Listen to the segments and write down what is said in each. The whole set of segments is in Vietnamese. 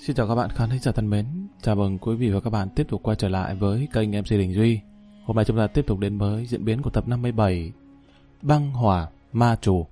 Xin chào các bạn khán thính giả thân mến. Chào mừng quý vị và các bạn tiếp tục quay trở lại với kênh MC Đình Duy. Hôm nay chúng ta tiếp tục đến với diễn biến của tập 57 Băng Hỏa Ma Trù.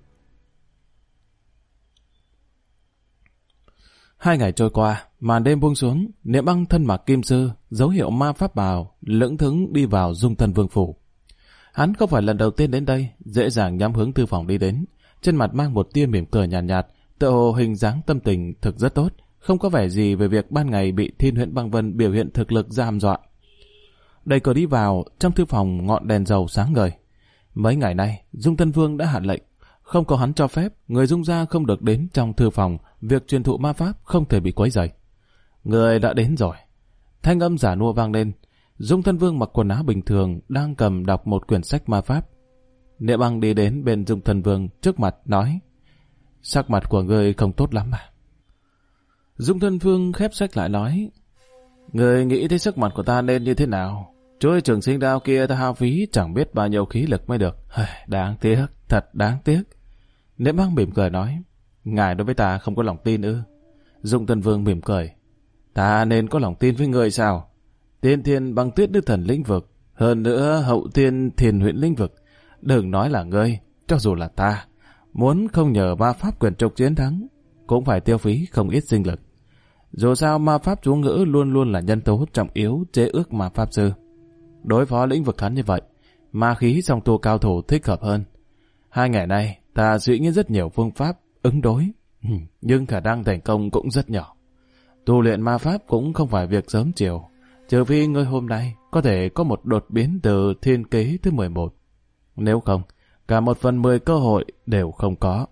2 ngày trôi qua, màn đêm buông xuống, Niệm Băng thân mặc kim sư, dấu hiệu ma pháp bào, lững thững đi vào Dung Thân Vương phủ. Hắn không phải lần đầu tiên đến đây, dễ dàng nhắm hướng thư phòng đi đến, trên mặt mang một tia mỉm cười nhàn nhạt, tựa hồ hình dáng tâm tình thực rất tốt, không có vẻ gì về việc ban ngày bị Thiên Huyễn Băng Vân biểu hiện thực lực ra hăm dọa. Đẩy cửa đi vào, trong thư phòng ngọn đèn dầu sáng ngời. Mấy ngày nay, Dung Thân Vương đã hạ lệnh, không có hắn cho phép, người Dung gia không được đến trong thư phòng, việc truyền thụ ma pháp không thể bị quấy rầy. Người đã đến rồi. Thanh âm giả nua vang lên. Dung Thân Vương mặc quần áo bình thường, đang cầm đọc một quyển sách ma pháp. Niệm Băng đi đến bên Dung Thân Vương trước mặt nói: sắc mặt của người không tốt lắm mà. Dung Thân Vương khép sách lại nói: người nghĩ thấy sắc mặt của ta nên như thế nào? Chuôi trường sinh đao kia ta hao phí chẳng biết bao nhiêu khí lực mới được. Đáng tiếc, thật đáng tiếc. Niệm Băng mỉm cười nói: ngài đối với ta không có lòng tin ư? Dung Thân Vương mỉm cười: ta nên có lòng tin với người sao? Tiên thiên băng tuyết đức thần lĩnh vực, hơn nữa hậu tiên thiền huyễn lĩnh vực. Đừng nói là ngươi, cho dù là ta, muốn không nhờ ma pháp quyền trục chiến thắng, cũng phải tiêu phí không ít sinh lực. Dù sao ma pháp chú ngữ luôn luôn là nhân tố trọng yếu chế ước ma pháp sư. Đối phó lĩnh vực hắn như vậy, ma khí song tu cao thủ thích hợp hơn. 2 ngày nay, ta suy nghĩ rất nhiều phương pháp ứng đối, nhưng khả năng thành công cũng rất nhỏ. Tu luyện ma pháp cũng không phải việc sớm chiều, trừ phi ngươi hôm nay có thể có một đột biến từ thiên kế thứ 11. Nếu không, cả 1/10 cơ hội đều không có.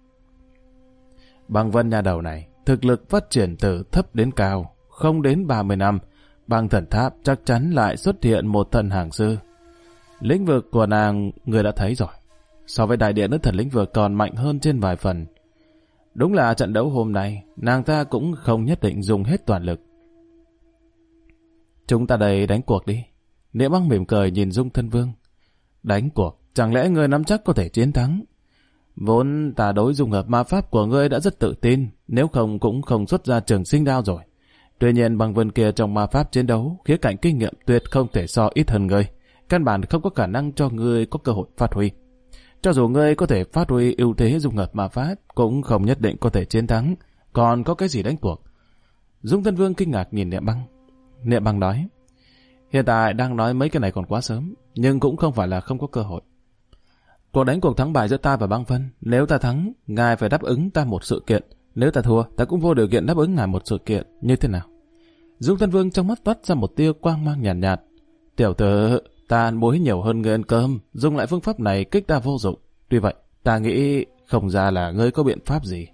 Băng Vân nhà đầu này, thực lực phát triển từ thấp đến cao, không đến 30 năm, băng thần tháp chắc chắn lại xuất hiện một thần hàng sư. Lĩnh vực của nàng người đã thấy rồi, so với đại điện nữ thần lĩnh vực còn mạnh hơn trên vài phần. Đúng là trận đấu hôm nay, nàng ta cũng không nhất định dùng hết toàn lực. Chúng ta đây đánh cuộc đi. Niệm Băng mỉm cười nhìn Dung Thân Vương. Đánh cuộc, chẳng lẽ người nắm chắc có thể chiến thắng? Vốn ta đối dung hợp ma pháp của ngươi đã rất tự tin, nếu không cũng không xuất ra trường sinh đao rồi. Tuy nhiên Băng Vân kia trong ma pháp chiến đấu, khía cạnh kinh nghiệm tuyệt không thể so ít hơn ngươi. Căn bản không có khả năng cho ngươi có cơ hội phát huy. Cho dù ngươi có thể phát huy ưu thế dung hợp ma pháp, cũng không nhất định có thể chiến thắng. Còn có cái gì đánh cuộc? Dung Thân Vương kinh ngạc nhìn Niệm Băng. Niệm Băng nói: hiện tại đang nói mấy cái này còn quá sớm, nhưng cũng không phải là không có cơ hội. Cuộc đánh cuộc thắng bại giữa ta và Băng Vân, nếu ta thắng, ngài phải đáp ứng ta một sự kiện, nếu ta thua, ta cũng vô điều kiện đáp ứng ngài một sự kiện, như thế nào? Dung Thân Vương trong mắt toát ra một tia quang mang nhàn nhạt. Tiểu tử, ta ăn muối nhiều hơn người ăn cơm, dùng lại phương pháp này kích ta vô dụng. Tuy vậy, ta nghĩ không ra là ngươi có biện pháp gì.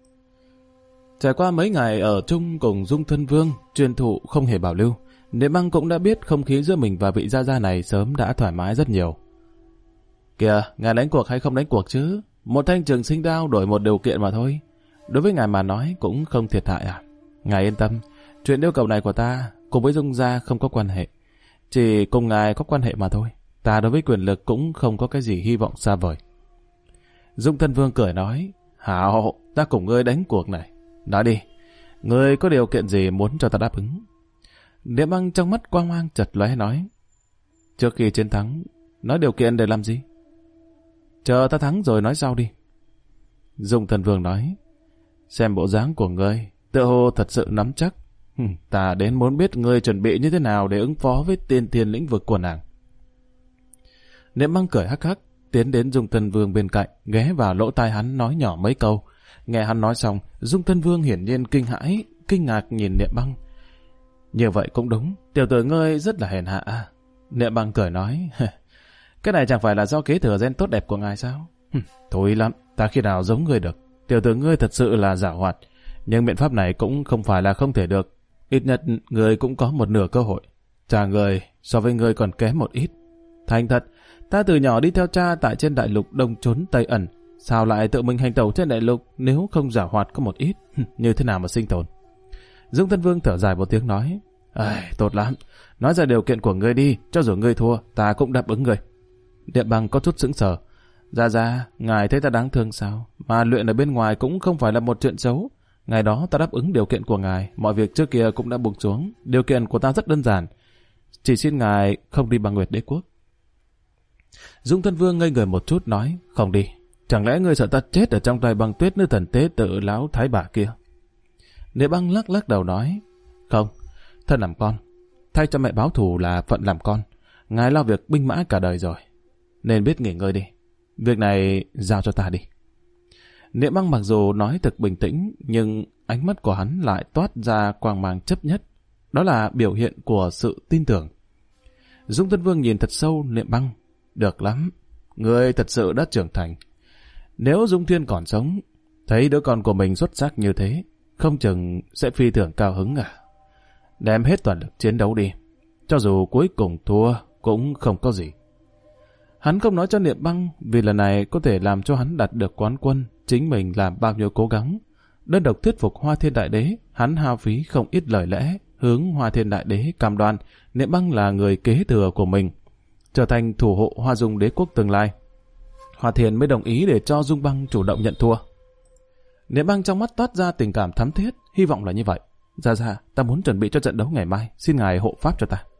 Trải qua mấy ngày ở chung cùng Dung Thân Vương, truyền thụ không hề bảo lưu, Niệm Băng cũng đã biết không khí giữa mình và vị gia gia này sớm đã thoải mái rất nhiều. Kìa, ngài đánh cuộc hay không đánh cuộc chứ? Một thanh trường sinh đao đổi một điều kiện mà thôi. Đối với ngài mà nói cũng không thiệt hại à? Ngài yên tâm, chuyện yêu cầu này của ta cùng với Dung gia không có quan hệ. Chỉ cùng ngài có quan hệ mà thôi. Ta đối với quyền lực cũng không có cái gì hy vọng xa vời. Dung Thân Vương cười nói: hảo, ta cùng ngươi đánh cuộc này. Nói đi, ngươi có điều kiện gì muốn cho ta đáp ứng? Niệm Băng trong mắt quang mang chật lóe nói: trước khi chiến thắng, nói điều kiện để làm gì? Chờ ta thắng rồi nói sau đi. Dung Thân Vương nói: xem bộ dáng của ngươi, tựa hồ thật sự nắm chắc. Ta đến muốn biết ngươi chuẩn bị như thế nào để ứng phó với tiên thiên lĩnh vực của nàng. Niệm Băng cười hắc hắc, tiến đến Dung Thân Vương bên cạnh, ghé vào lỗ tai hắn nói nhỏ mấy câu. Nghe hắn nói xong, Dung Thân Vương hiển nhiên kinh hãi, kinh ngạc nhìn Niệm Băng. Như vậy cũng đúng, tiểu tử ngươi rất là hèn hạ. Niệm Băng cười nói: cái này chẳng phải là do kế thừa gen tốt đẹp của ngài sao? Thôi lắm, ta khi nào giống ngươi được. Tiểu tử ngươi thật sự là giảo hoạt, nhưng biện pháp này cũng không phải là không thể được. Ít nhất ngươi cũng có một nửa cơ hội. Cha ngươi so với ngươi còn kém một ít. Thành thật, ta từ nhỏ đi theo cha tại trên đại lục đông trốn tây ẩn, sao lại tự mình hành tẩu trên đại lục nếu không giảo hoạt có một ít? Như thế nào mà sinh tồn? Dung Thân Vương thở dài một tiếng nói: tốt lắm, nói ra điều kiện của ngươi đi, cho dù ngươi thua, ta cũng đáp ứng ngươi. Niệm Băng có chút sững sờ. Dạ, ngài thấy ta đáng thương sao? Mà luyện ở bên ngoài cũng không phải là một chuyện xấu. Ngày đó ta đáp ứng điều kiện của ngài, mọi việc trước kia cũng đã buông xuống. Điều kiện của ta rất đơn giản, chỉ xin ngài không đi băng Nguyệt Đế Quốc. Dung Thân Vương ngây người một chút nói, không đi. Chẳng lẽ ngươi sợ ta chết ở trong tay Băng Tuyết nữ thần tế tự lão thái bà kia? Niệm Băng lắc lắc đầu nói, không, thân làm con, thay cho mẹ báo thù là phận làm con. Ngài lo việc binh mã cả đời rồi, nên biết nghỉ ngơi đi. Việc này giao cho ta đi. Niệm Băng mặc dù nói thật bình tĩnh, nhưng ánh mắt của hắn lại toát ra quang mang chấp nhất. Đó là biểu hiện của sự tin tưởng. Dung Thân Vương nhìn thật sâu Niệm Băng. Được lắm, ngươi thật sự đã trưởng thành. Nếu Dung Thiên còn sống, thấy đứa con của mình xuất sắc như thế, không chừng sẽ phi thường cao hứng à. Đem hết toàn lực chiến đấu đi. Cho dù cuối cùng thua, cũng không có gì. Hắn không nói cho Niệm Băng vì lần này có thể làm cho hắn đạt được quán quân, chính mình làm bao nhiêu cố gắng. Đơn độc thuyết phục Hoa Thiên Đại Đế, hắn hao phí không ít lời lẽ, hướng Hoa Thiên Đại Đế cam đoan Niệm Băng là người kế thừa của mình, trở thành thủ hộ Hoa Dung Đế quốc tương lai. Hoa Thiên mới đồng ý để cho Dung Băng chủ động nhận thua. Niệm Băng trong mắt toát ra tình cảm thắm thiết, hy vọng là như vậy. Dạ, ta muốn chuẩn bị cho trận đấu ngày mai, xin ngài hộ pháp cho ta.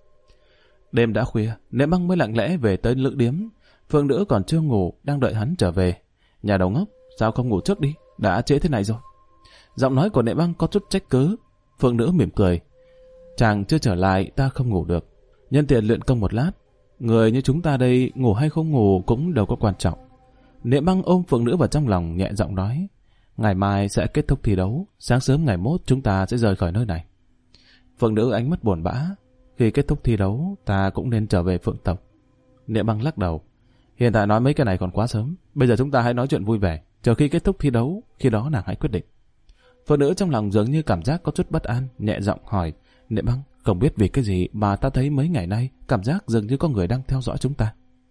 Đêm đã khuya, Niệm Băng mới lặng lẽ về tới lữ điếm. Phương Nữ còn chưa ngủ, đang đợi hắn trở về. Nhà đầu ngốc, sao không ngủ trước đi, đã trễ thế này rồi. Giọng nói của Niệm Băng có chút trách cứ. Phương Nữ mỉm cười. Chàng chưa trở lại, ta không ngủ được. Nhân tiện luyện công một lát. Người như chúng ta đây, ngủ hay không ngủ cũng đâu có quan trọng. Niệm Băng ôm Phương Nữ vào trong lòng, nhẹ giọng nói. Ngày mai sẽ kết thúc thi đấu, sáng sớm ngày mốt chúng ta sẽ rời khỏi nơi này. Phương Nữ ánh mắt buồn bã. Khi kết thúc thi đấu, ta cũng nên trở về Phượng tộc. Niệm Băng lắc đầu. Hiện tại nói mấy cái này còn quá sớm. Bây giờ chúng ta hãy nói chuyện vui vẻ. Chờ khi kết thúc thi đấu, khi đó nàng hãy quyết định. Phương Nữ trong lòng dường như cảm giác có chút bất an, nhẹ giọng hỏi. Niệm Băng, không biết vì cái gì mà ta thấy mấy ngày nay cảm giác dường như có người đang theo dõi chúng ta.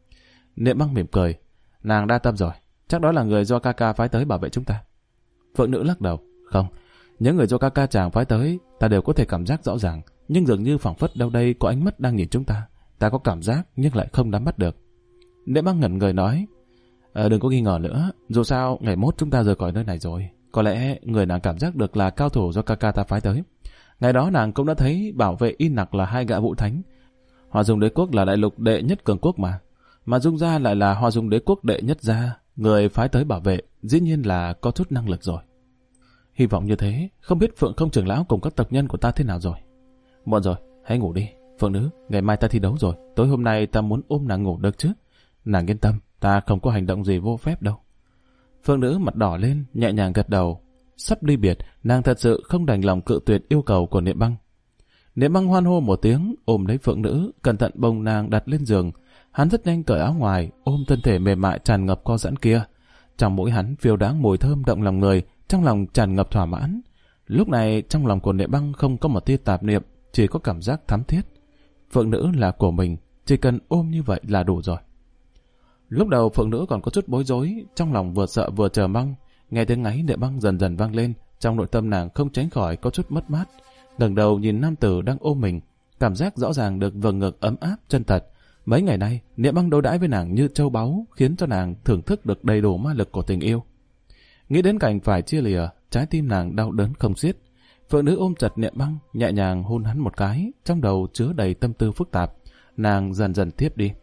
Niệm Băng mỉm cười. Nàng đa tâm rồi. Chắc đó là người do ca ca phái tới bảo vệ chúng ta. Phượng Nữ lắc đầu. Không, những người do ca ca chàng phái tới ta đều có thể cảm giác rõ ràng, nhưng dường như phảng phất đâu đây có ánh mắt đang nhìn chúng ta. Ta có cảm giác nhưng lại không nắm bắt được. Niệm Băng ngẩn người nói. Đừng có nghi ngờ nữa, dù sao ngày mốt chúng ta rời khỏi nơi này rồi. Có lẽ người nàng cảm giác được là cao thủ do ca ca ta phái tới. Ngày đó nàng cũng đã thấy bảo vệ Y Nặc là hai gã vũ thánh. Hoa Dung Đế quốc là đại lục đệ nhất cường quốc mà Dung gia lại là Hoa Dung Đế quốc đệ nhất gia. Người phái tới bảo vệ dĩ nhiên là có chút năng lực rồi. Hy vọng như thế. Không biết Phượng Không trưởng lão cùng các tộc nhân của ta thế nào rồi. Muộn rồi, hãy ngủ đi. Phượng Nữ, ngày mai ta thi đấu rồi. Tối hôm nay ta muốn ôm nàng ngủ được chứ. Nàng yên tâm, ta không có hành động gì vô phép đâu. Phượng Nữ mặt đỏ lên, nhẹ nhàng gật đầu. Sắp ly biệt, nàng thật sự không đành lòng cự tuyệt yêu cầu của Niệm Băng. Niệm Băng hoan hô một tiếng, ôm lấy Phượng Nữ, cẩn thận bồng nàng đặt lên giường. Hắn rất nhanh cởi áo ngoài, ôm thân thể mềm mại tràn ngập co giãn kia. Trong mũi hắn phiêu đáng mùi thơm động lòng người, trong lòng tràn ngập thỏa mãn. Lúc này trong lòng của Niệm Băng không có một tia tạp niệm, chỉ có cảm giác thắm thiết. Phượng Nữ là của mình, chỉ cần ôm như vậy là đủ rồi. Lúc đầu Phượng Nữ còn có chút bối rối, trong lòng vừa sợ vừa chờ mong. Nghe tiếng ngáy Niệm Băng dần dần vang lên, trong nội tâm nàng không tránh khỏi có chút mất mát. Ngẩng đầu nhìn nam tử đang ôm mình, cảm giác rõ ràng được vầng ngực ấm áp chân thật. Mấy ngày nay Niệm Băng đối đãi với nàng như châu báu, khiến cho nàng thưởng thức được đầy đủ ma lực của tình yêu. Nghĩ đến cảnh phải chia lìa, trái tim nàng đau đớn không xiết. Phượng Nữ ôm chặt Niệm Băng, nhẹ nhàng hôn hắn một cái, trong đầu chứa đầy tâm tư phức tạp. Nàng dần dần thiếp đi.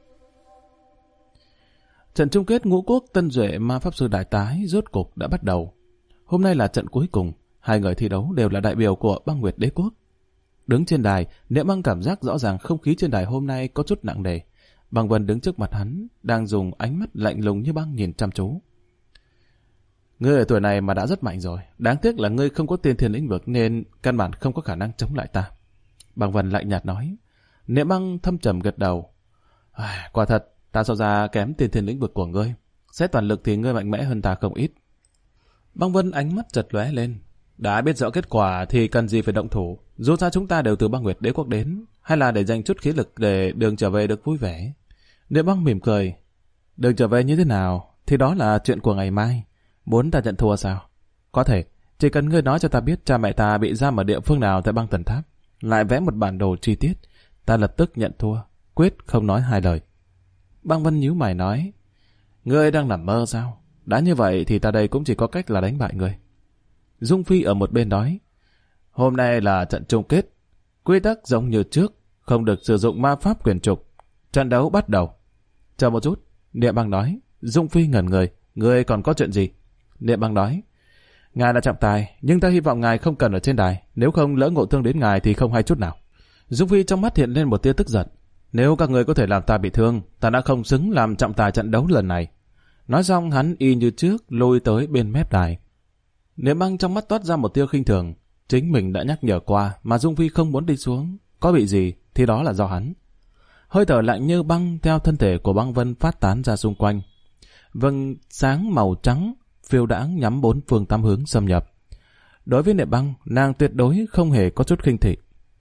Trận chung kết ngũ quốc Tân Duệ Ma Pháp Sư Đại Tái rốt cục đã bắt đầu. Hôm nay là trận cuối cùng, hai người thi đấu đều là đại biểu của Băng Nguyệt Đế quốc. Đứng trên đài, Niệm Băng cảm giác rõ ràng không khí trên đài hôm nay có chút nặng nề. Băng Vân đứng trước mặt hắn, đang dùng ánh mắt lạnh lùng như băng nhìn chăm chú. Ngươi ở tuổi này mà đã rất mạnh rồi, đáng tiếc là ngươi không có tiên thiên lĩnh vực nên căn bản không có khả năng chống lại ta. Băng Vân lạnh nhạt nói. Niệm Băng thâm trầm gật đầu. Quả thật, ta so ra kém tiên thiên lĩnh vực của ngươi. Xét toàn lực thì ngươi mạnh mẽ hơn ta không ít. Băng Vân ánh mắt chật lóe lên. Đã biết rõ kết quả thì cần gì phải động thủ. Dù sao chúng ta đều từ Băng Nguyệt Đế quốc đến, hay là để dành chút khí lực để đường trở về được vui vẻ. Niệm Băng mỉm cười. Đường trở về như thế nào thì đó là chuyện của ngày mai. Muốn ta nhận thua sao? Có thể, chỉ cần ngươi nói cho ta biết cha mẹ ta bị giam ở địa phương nào tại băng Thần Tháp, lại vẽ một bản đồ chi tiết, ta lập tức nhận thua, quyết không nói hai lời. Băng Vân nhíu mày nói. Ngươi đang nằm mơ sao? Đã như vậy thì ta đây cũng chỉ có cách là đánh bại ngươi. Dung Phi ở một bên nói, hôm nay là trận chung kết, quy tắc giống như trước, không được sử dụng ma pháp quyền trục. Trận đấu bắt đầu. Chờ một chút, Niệm Băng nói. Dung Phi ngẩn người, người còn có chuyện gì? Niệm Băng nói, ngài là trọng tài, nhưng ta hy vọng ngài không cần ở trên đài, nếu không lỡ ngộ thương đến ngài thì không hay chút nào. Dung Phi trong mắt hiện lên một tia tức giận. Nếu các người có thể làm ta bị thương, ta đã không xứng làm trọng tài trận đấu lần này. Nói xong hắn y như trước lôi tới bên mép đài. Niệm Băng trong mắt toát ra một tia khinh thường. Chính mình đã nhắc nhở qua mà Dung Phi không muốn đi xuống. Có bị gì thì đó là do hắn. Hơi thở lạnh như băng theo thân thể của Băng Vân phát tán ra xung quanh. Vầng sáng màu trắng phiêu đãng nhắm bốn phương tám hướng xâm nhập. Đối với Niệm Băng, nàng tuyệt đối không hề có chút khinh thị.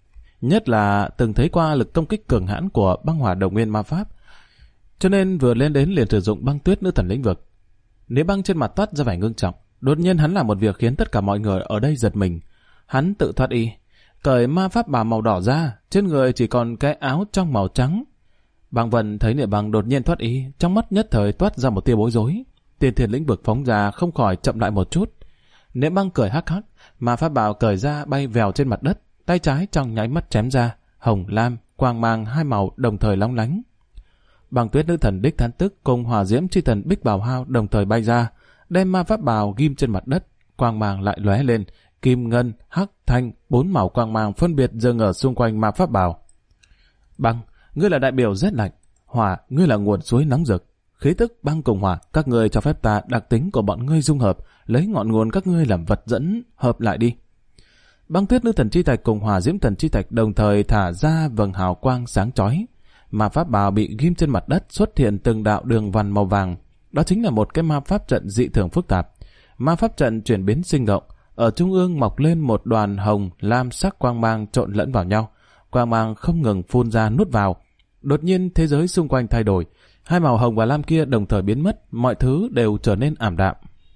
Nhất là từng thấy qua lực công kích cường hãn của băng hỏa đồng nguyên ma pháp, cho nên vừa lên đến liền sử dụng băng tuyết nữ thần lĩnh vực. Niệm Băng trên mặt toát ra vẻ ngưng trọng. Đột nhiên hắn làm một việc khiến tất cả mọi người ở đây giật mình. Hắn tự thoát y, cởi ma pháp bào màu đỏ ra, trên người chỉ còn cái áo trong màu trắng. Băng Vân thấy Niệm Băng đột nhiên thoát y, trong mắt nhất thời toát ra một tia bối rối. Tiên thiên lĩnh vực phóng ra không khỏi chậm lại một chút. Niệm Băng cười hắc hắc, ma pháp bào cởi ra bay vèo trên mặt đất, tay trái trong nháy mắt chém ra, hồng lam, quang mang hai màu đồng thời long lánh. Băng tuyết nữ thần đích thán tức cùng hỏa diễm chi thần Bích Bào Hao đồng thời bay ra, đem ma pháp bào ghim trên mặt đất, quang mang lại lóe lên, kim ngân, hắc, thanh, bốn màu quang mang phân biệt dâng ở xung quanh ma pháp bào. Băng, ngươi là đại biểu rét lạnh, hỏa, ngươi là nguồn suối nóng rực. Khí tức băng cùng hỏa, các ngươi cho phép ta đặc tính của bọn ngươi dung hợp, lấy ngọn nguồn các ngươi làm vật dẫn, hợp lại đi. Băng tuyết nữ thần chi thạch cùng hỏa diễm thần chi thạch đồng thời thả ra vầng hào quang sáng chói. Ma pháp bào bị ghim trên mặt đất xuất hiện từng đạo đường vằn màu vàng. Đó chính là một cái ma pháp trận dị thường phức tạp. Ma pháp trận chuyển biến sinh động, ở trung ương mọc lên một đoàn hồng, lam sắc quang mang trộn lẫn vào nhau. Quang mang không ngừng phun ra nuốt vào. Đột nhiên thế giới xung quanh thay đổi. Hai màu hồng và lam kia đồng thời biến mất, mọi thứ đều trở nên ảm đạm.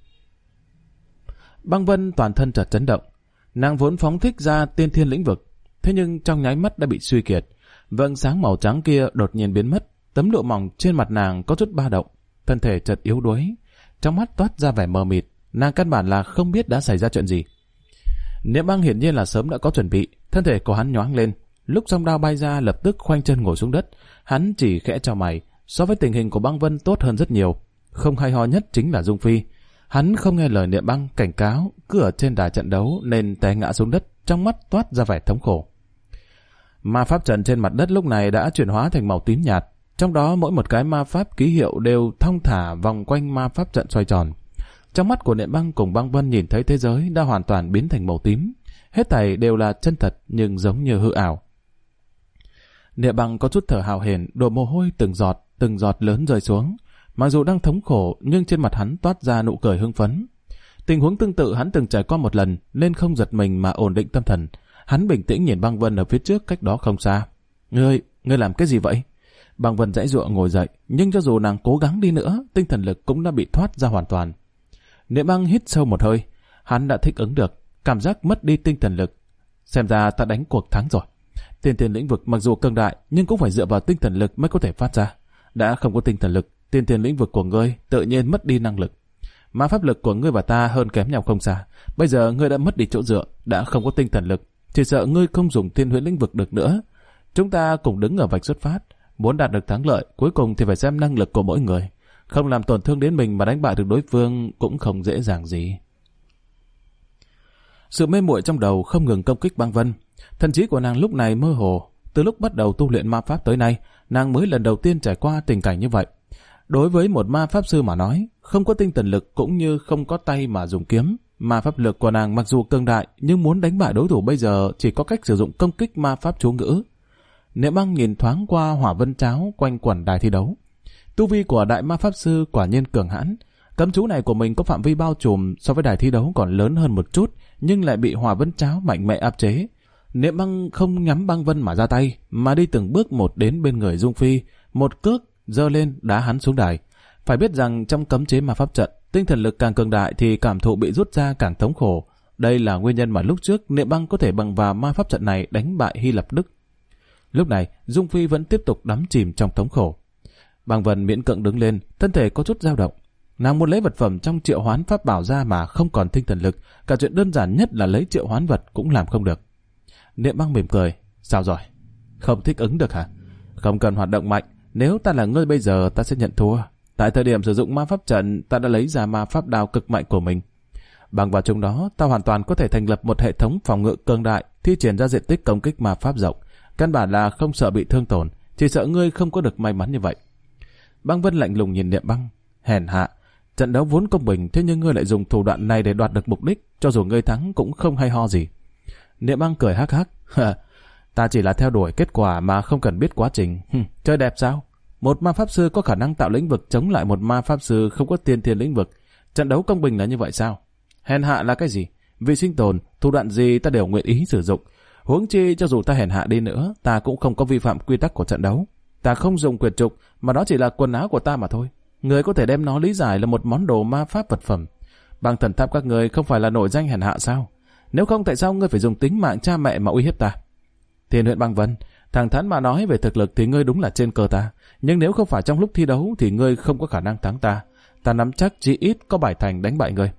Băng Vân toàn thân chợt chấn động. Nàng vốn phóng thích ra tiên thiên lĩnh vực, thế nhưng trong nháy mắt đã bị suy kiệt. Vầng sáng màu trắng kia đột nhiên biến mất, tấm lụa mỏng trên mặt nàng có chút ba động, thân thể chợt yếu đuối, trong mắt toát ra vẻ mờ mịt, nàng căn bản là không biết đã xảy ra chuyện gì. Niệm Băng hiển nhiên là sớm đã có chuẩn bị, thân thể của hắn nhoáng lên, lúc song đao bay ra lập tức khoanh chân ngồi xuống đất, hắn chỉ khẽ chau mày, so với tình hình của Băng Vân tốt hơn rất nhiều. Không hay ho nhất chính là Dung Phi. Hắn không nghe lời Niệm Băng cảnh cáo, cứ ở trên đài trận đấu nên té ngã xuống đất, trong mắt toát ra vẻ thống khổ. Ma pháp trận trên mặt đất lúc này đã chuyển hóa thành màu tím nhạt, trong đó mỗi một cái ma pháp ký hiệu đều thong thả vòng quanh ma pháp trận xoay tròn. Trong mắt của Niệm Băng cùng Băng Vân nhìn thấy thế giới đã hoàn toàn biến thành màu tím, hết thảy đều là chân thật nhưng giống như hư ảo. Niệm Băng có chút thở hào hển, đổ mồ hôi từng giọt lớn rơi xuống. Mặc dù đang thống khổ nhưng trên mặt hắn toát ra nụ cười hưng phấn. Tình huống tương tự hắn từng trải qua một lần nên không giật mình mà ổn định tâm thần. Hắn bình tĩnh nhìn Băng Vân ở phía trước cách đó không xa. Ngươi làm cái gì vậy? Băng Vân giãy giụa ngồi dậy, nhưng cho dù nàng cố gắng đi nữa, tinh thần lực cũng đã bị thoát ra hoàn toàn. Niệm Băng hít sâu một hơi, hắn đã thích ứng được cảm giác mất đi tinh thần lực. Xem ra ta đánh cuộc thắng rồi. Tiên thiên lĩnh vực mặc dù cường đại nhưng cũng phải dựa vào tinh thần lực mới có thể phát ra. Đã không có tinh thần lực, tiên thiên lĩnh vực của ngươi tự nhiên mất đi năng lực. Ma pháp lực của ngươi và ta hơn kém nhau không xa. Bây giờ ngươi đã mất đi chỗ dựa, đã không có tinh thần lực, chỉ sợ ngươi không dùng thiên huyễn lĩnh vực được nữa. Chúng ta cùng đứng ở vạch xuất phát, muốn đạt được thắng lợi, cuối cùng thì phải xem năng lực của mỗi người. Không làm tổn thương đến mình mà đánh bại được đối phương cũng không dễ dàng gì. Sự mê muội trong đầu không ngừng công kích Băng Vân. Thần trí của nàng lúc này mơ hồ. Từ lúc bắt đầu tu luyện ma pháp tới nay, nàng mới lần đầu tiên trải qua tình cảnh như vậy. Đối với một ma pháp sư mà nói, không có tinh thần lực cũng như không có tay mà dùng kiếm. Ma pháp lực của nàng mặc dù cường đại, nhưng muốn đánh bại đối thủ bây giờ chỉ có cách sử dụng công kích ma pháp chú ngữ. Niệm Băng nhìn thoáng qua hỏa vân cháo quanh quẩn đài thi đấu. Tu vi của đại ma pháp sư quả nhiên cường hãn. Cấm chú này của mình có phạm vi bao trùm so với đài thi đấu còn lớn hơn một chút, nhưng lại bị hỏa vân cháo mạnh mẽ áp chế. Niệm Băng không nhắm Băng Vân mà ra tay, mà đi từng bước một đến bên người Dung Phi, một cước giơ lên đá hắn xuống đài. Phải biết rằng trong cấm chế ma pháp trận, tinh thần lực càng cường đại thì cảm thụ bị rút ra càng thống khổ. Đây là nguyên nhân mà lúc trước Niệm Băng có thể bằng vào ma pháp trận này đánh bại Hy Lạp Đức. Lúc này, Dung Phi vẫn tiếp tục đắm chìm trong thống khổ. Băng Vân miễn cưỡng đứng lên, thân thể có chút dao động. Nàng muốn lấy vật phẩm trong triệu hoán pháp bảo ra mà không còn tinh thần lực, cả chuyện đơn giản nhất là lấy triệu hoán vật cũng làm không được. Niệm Băng mỉm cười, sao rồi? Không thích ứng được hả? Không cần hoạt động mạnh, nếu ta là ngươi bây giờ ta sẽ nhận thua. Tại thời điểm sử dụng ma pháp trận, ta đã lấy ra ma pháp đao cực mạnh của mình. Bằng vào chúng đó, ta hoàn toàn có thể thành lập một hệ thống phòng ngự cường đại, thi triển ra diện tích công kích ma pháp rộng. Căn bản là không sợ bị thương tổn, chỉ sợ ngươi không có được may mắn như vậy. Băng Vân lạnh lùng nhìn Niệm Băng, hèn hạ. Trận đấu vốn công bình, thế nhưng ngươi lại dùng thủ đoạn này để đoạt được mục đích, cho dù ngươi thắng cũng không hay ho gì. Niệm Băng cười hắc hắc, ta chỉ là theo đuổi kết quả mà không cần biết quá trình. Chơi đẹp sao? Một ma pháp sư có khả năng tạo lĩnh vực chống lại một ma pháp sư không có tiên thiên lĩnh vực. Trận đấu công bình là như vậy sao? Hèn hạ là cái gì? Vì sinh tồn, thủ đoạn gì ta đều nguyện ý sử dụng. Huống chi cho dù ta hèn hạ đi nữa, ta cũng không có vi phạm quy tắc của trận đấu. Ta không dùng quyệt trục, mà đó chỉ là quần áo của ta mà thôi. Người có thể đem nó lý giải là một món đồ ma pháp vật phẩm. Băng thần tháp các người không phải là nổi danh hèn hạ sao? Nếu không tại sao ngươi phải dùng tính mạng cha mẹ mà uy hiếp ta? Thiên huyện Băng Vân, thẳng thắn mà nói về thực lực thì ngươi đúng là trên cơ ta. Nhưng nếu không phải trong lúc thi đấu thì ngươi không có khả năng thắng ta. Ta nắm chắc chỉ ít có 7 thành đánh bại ngươi.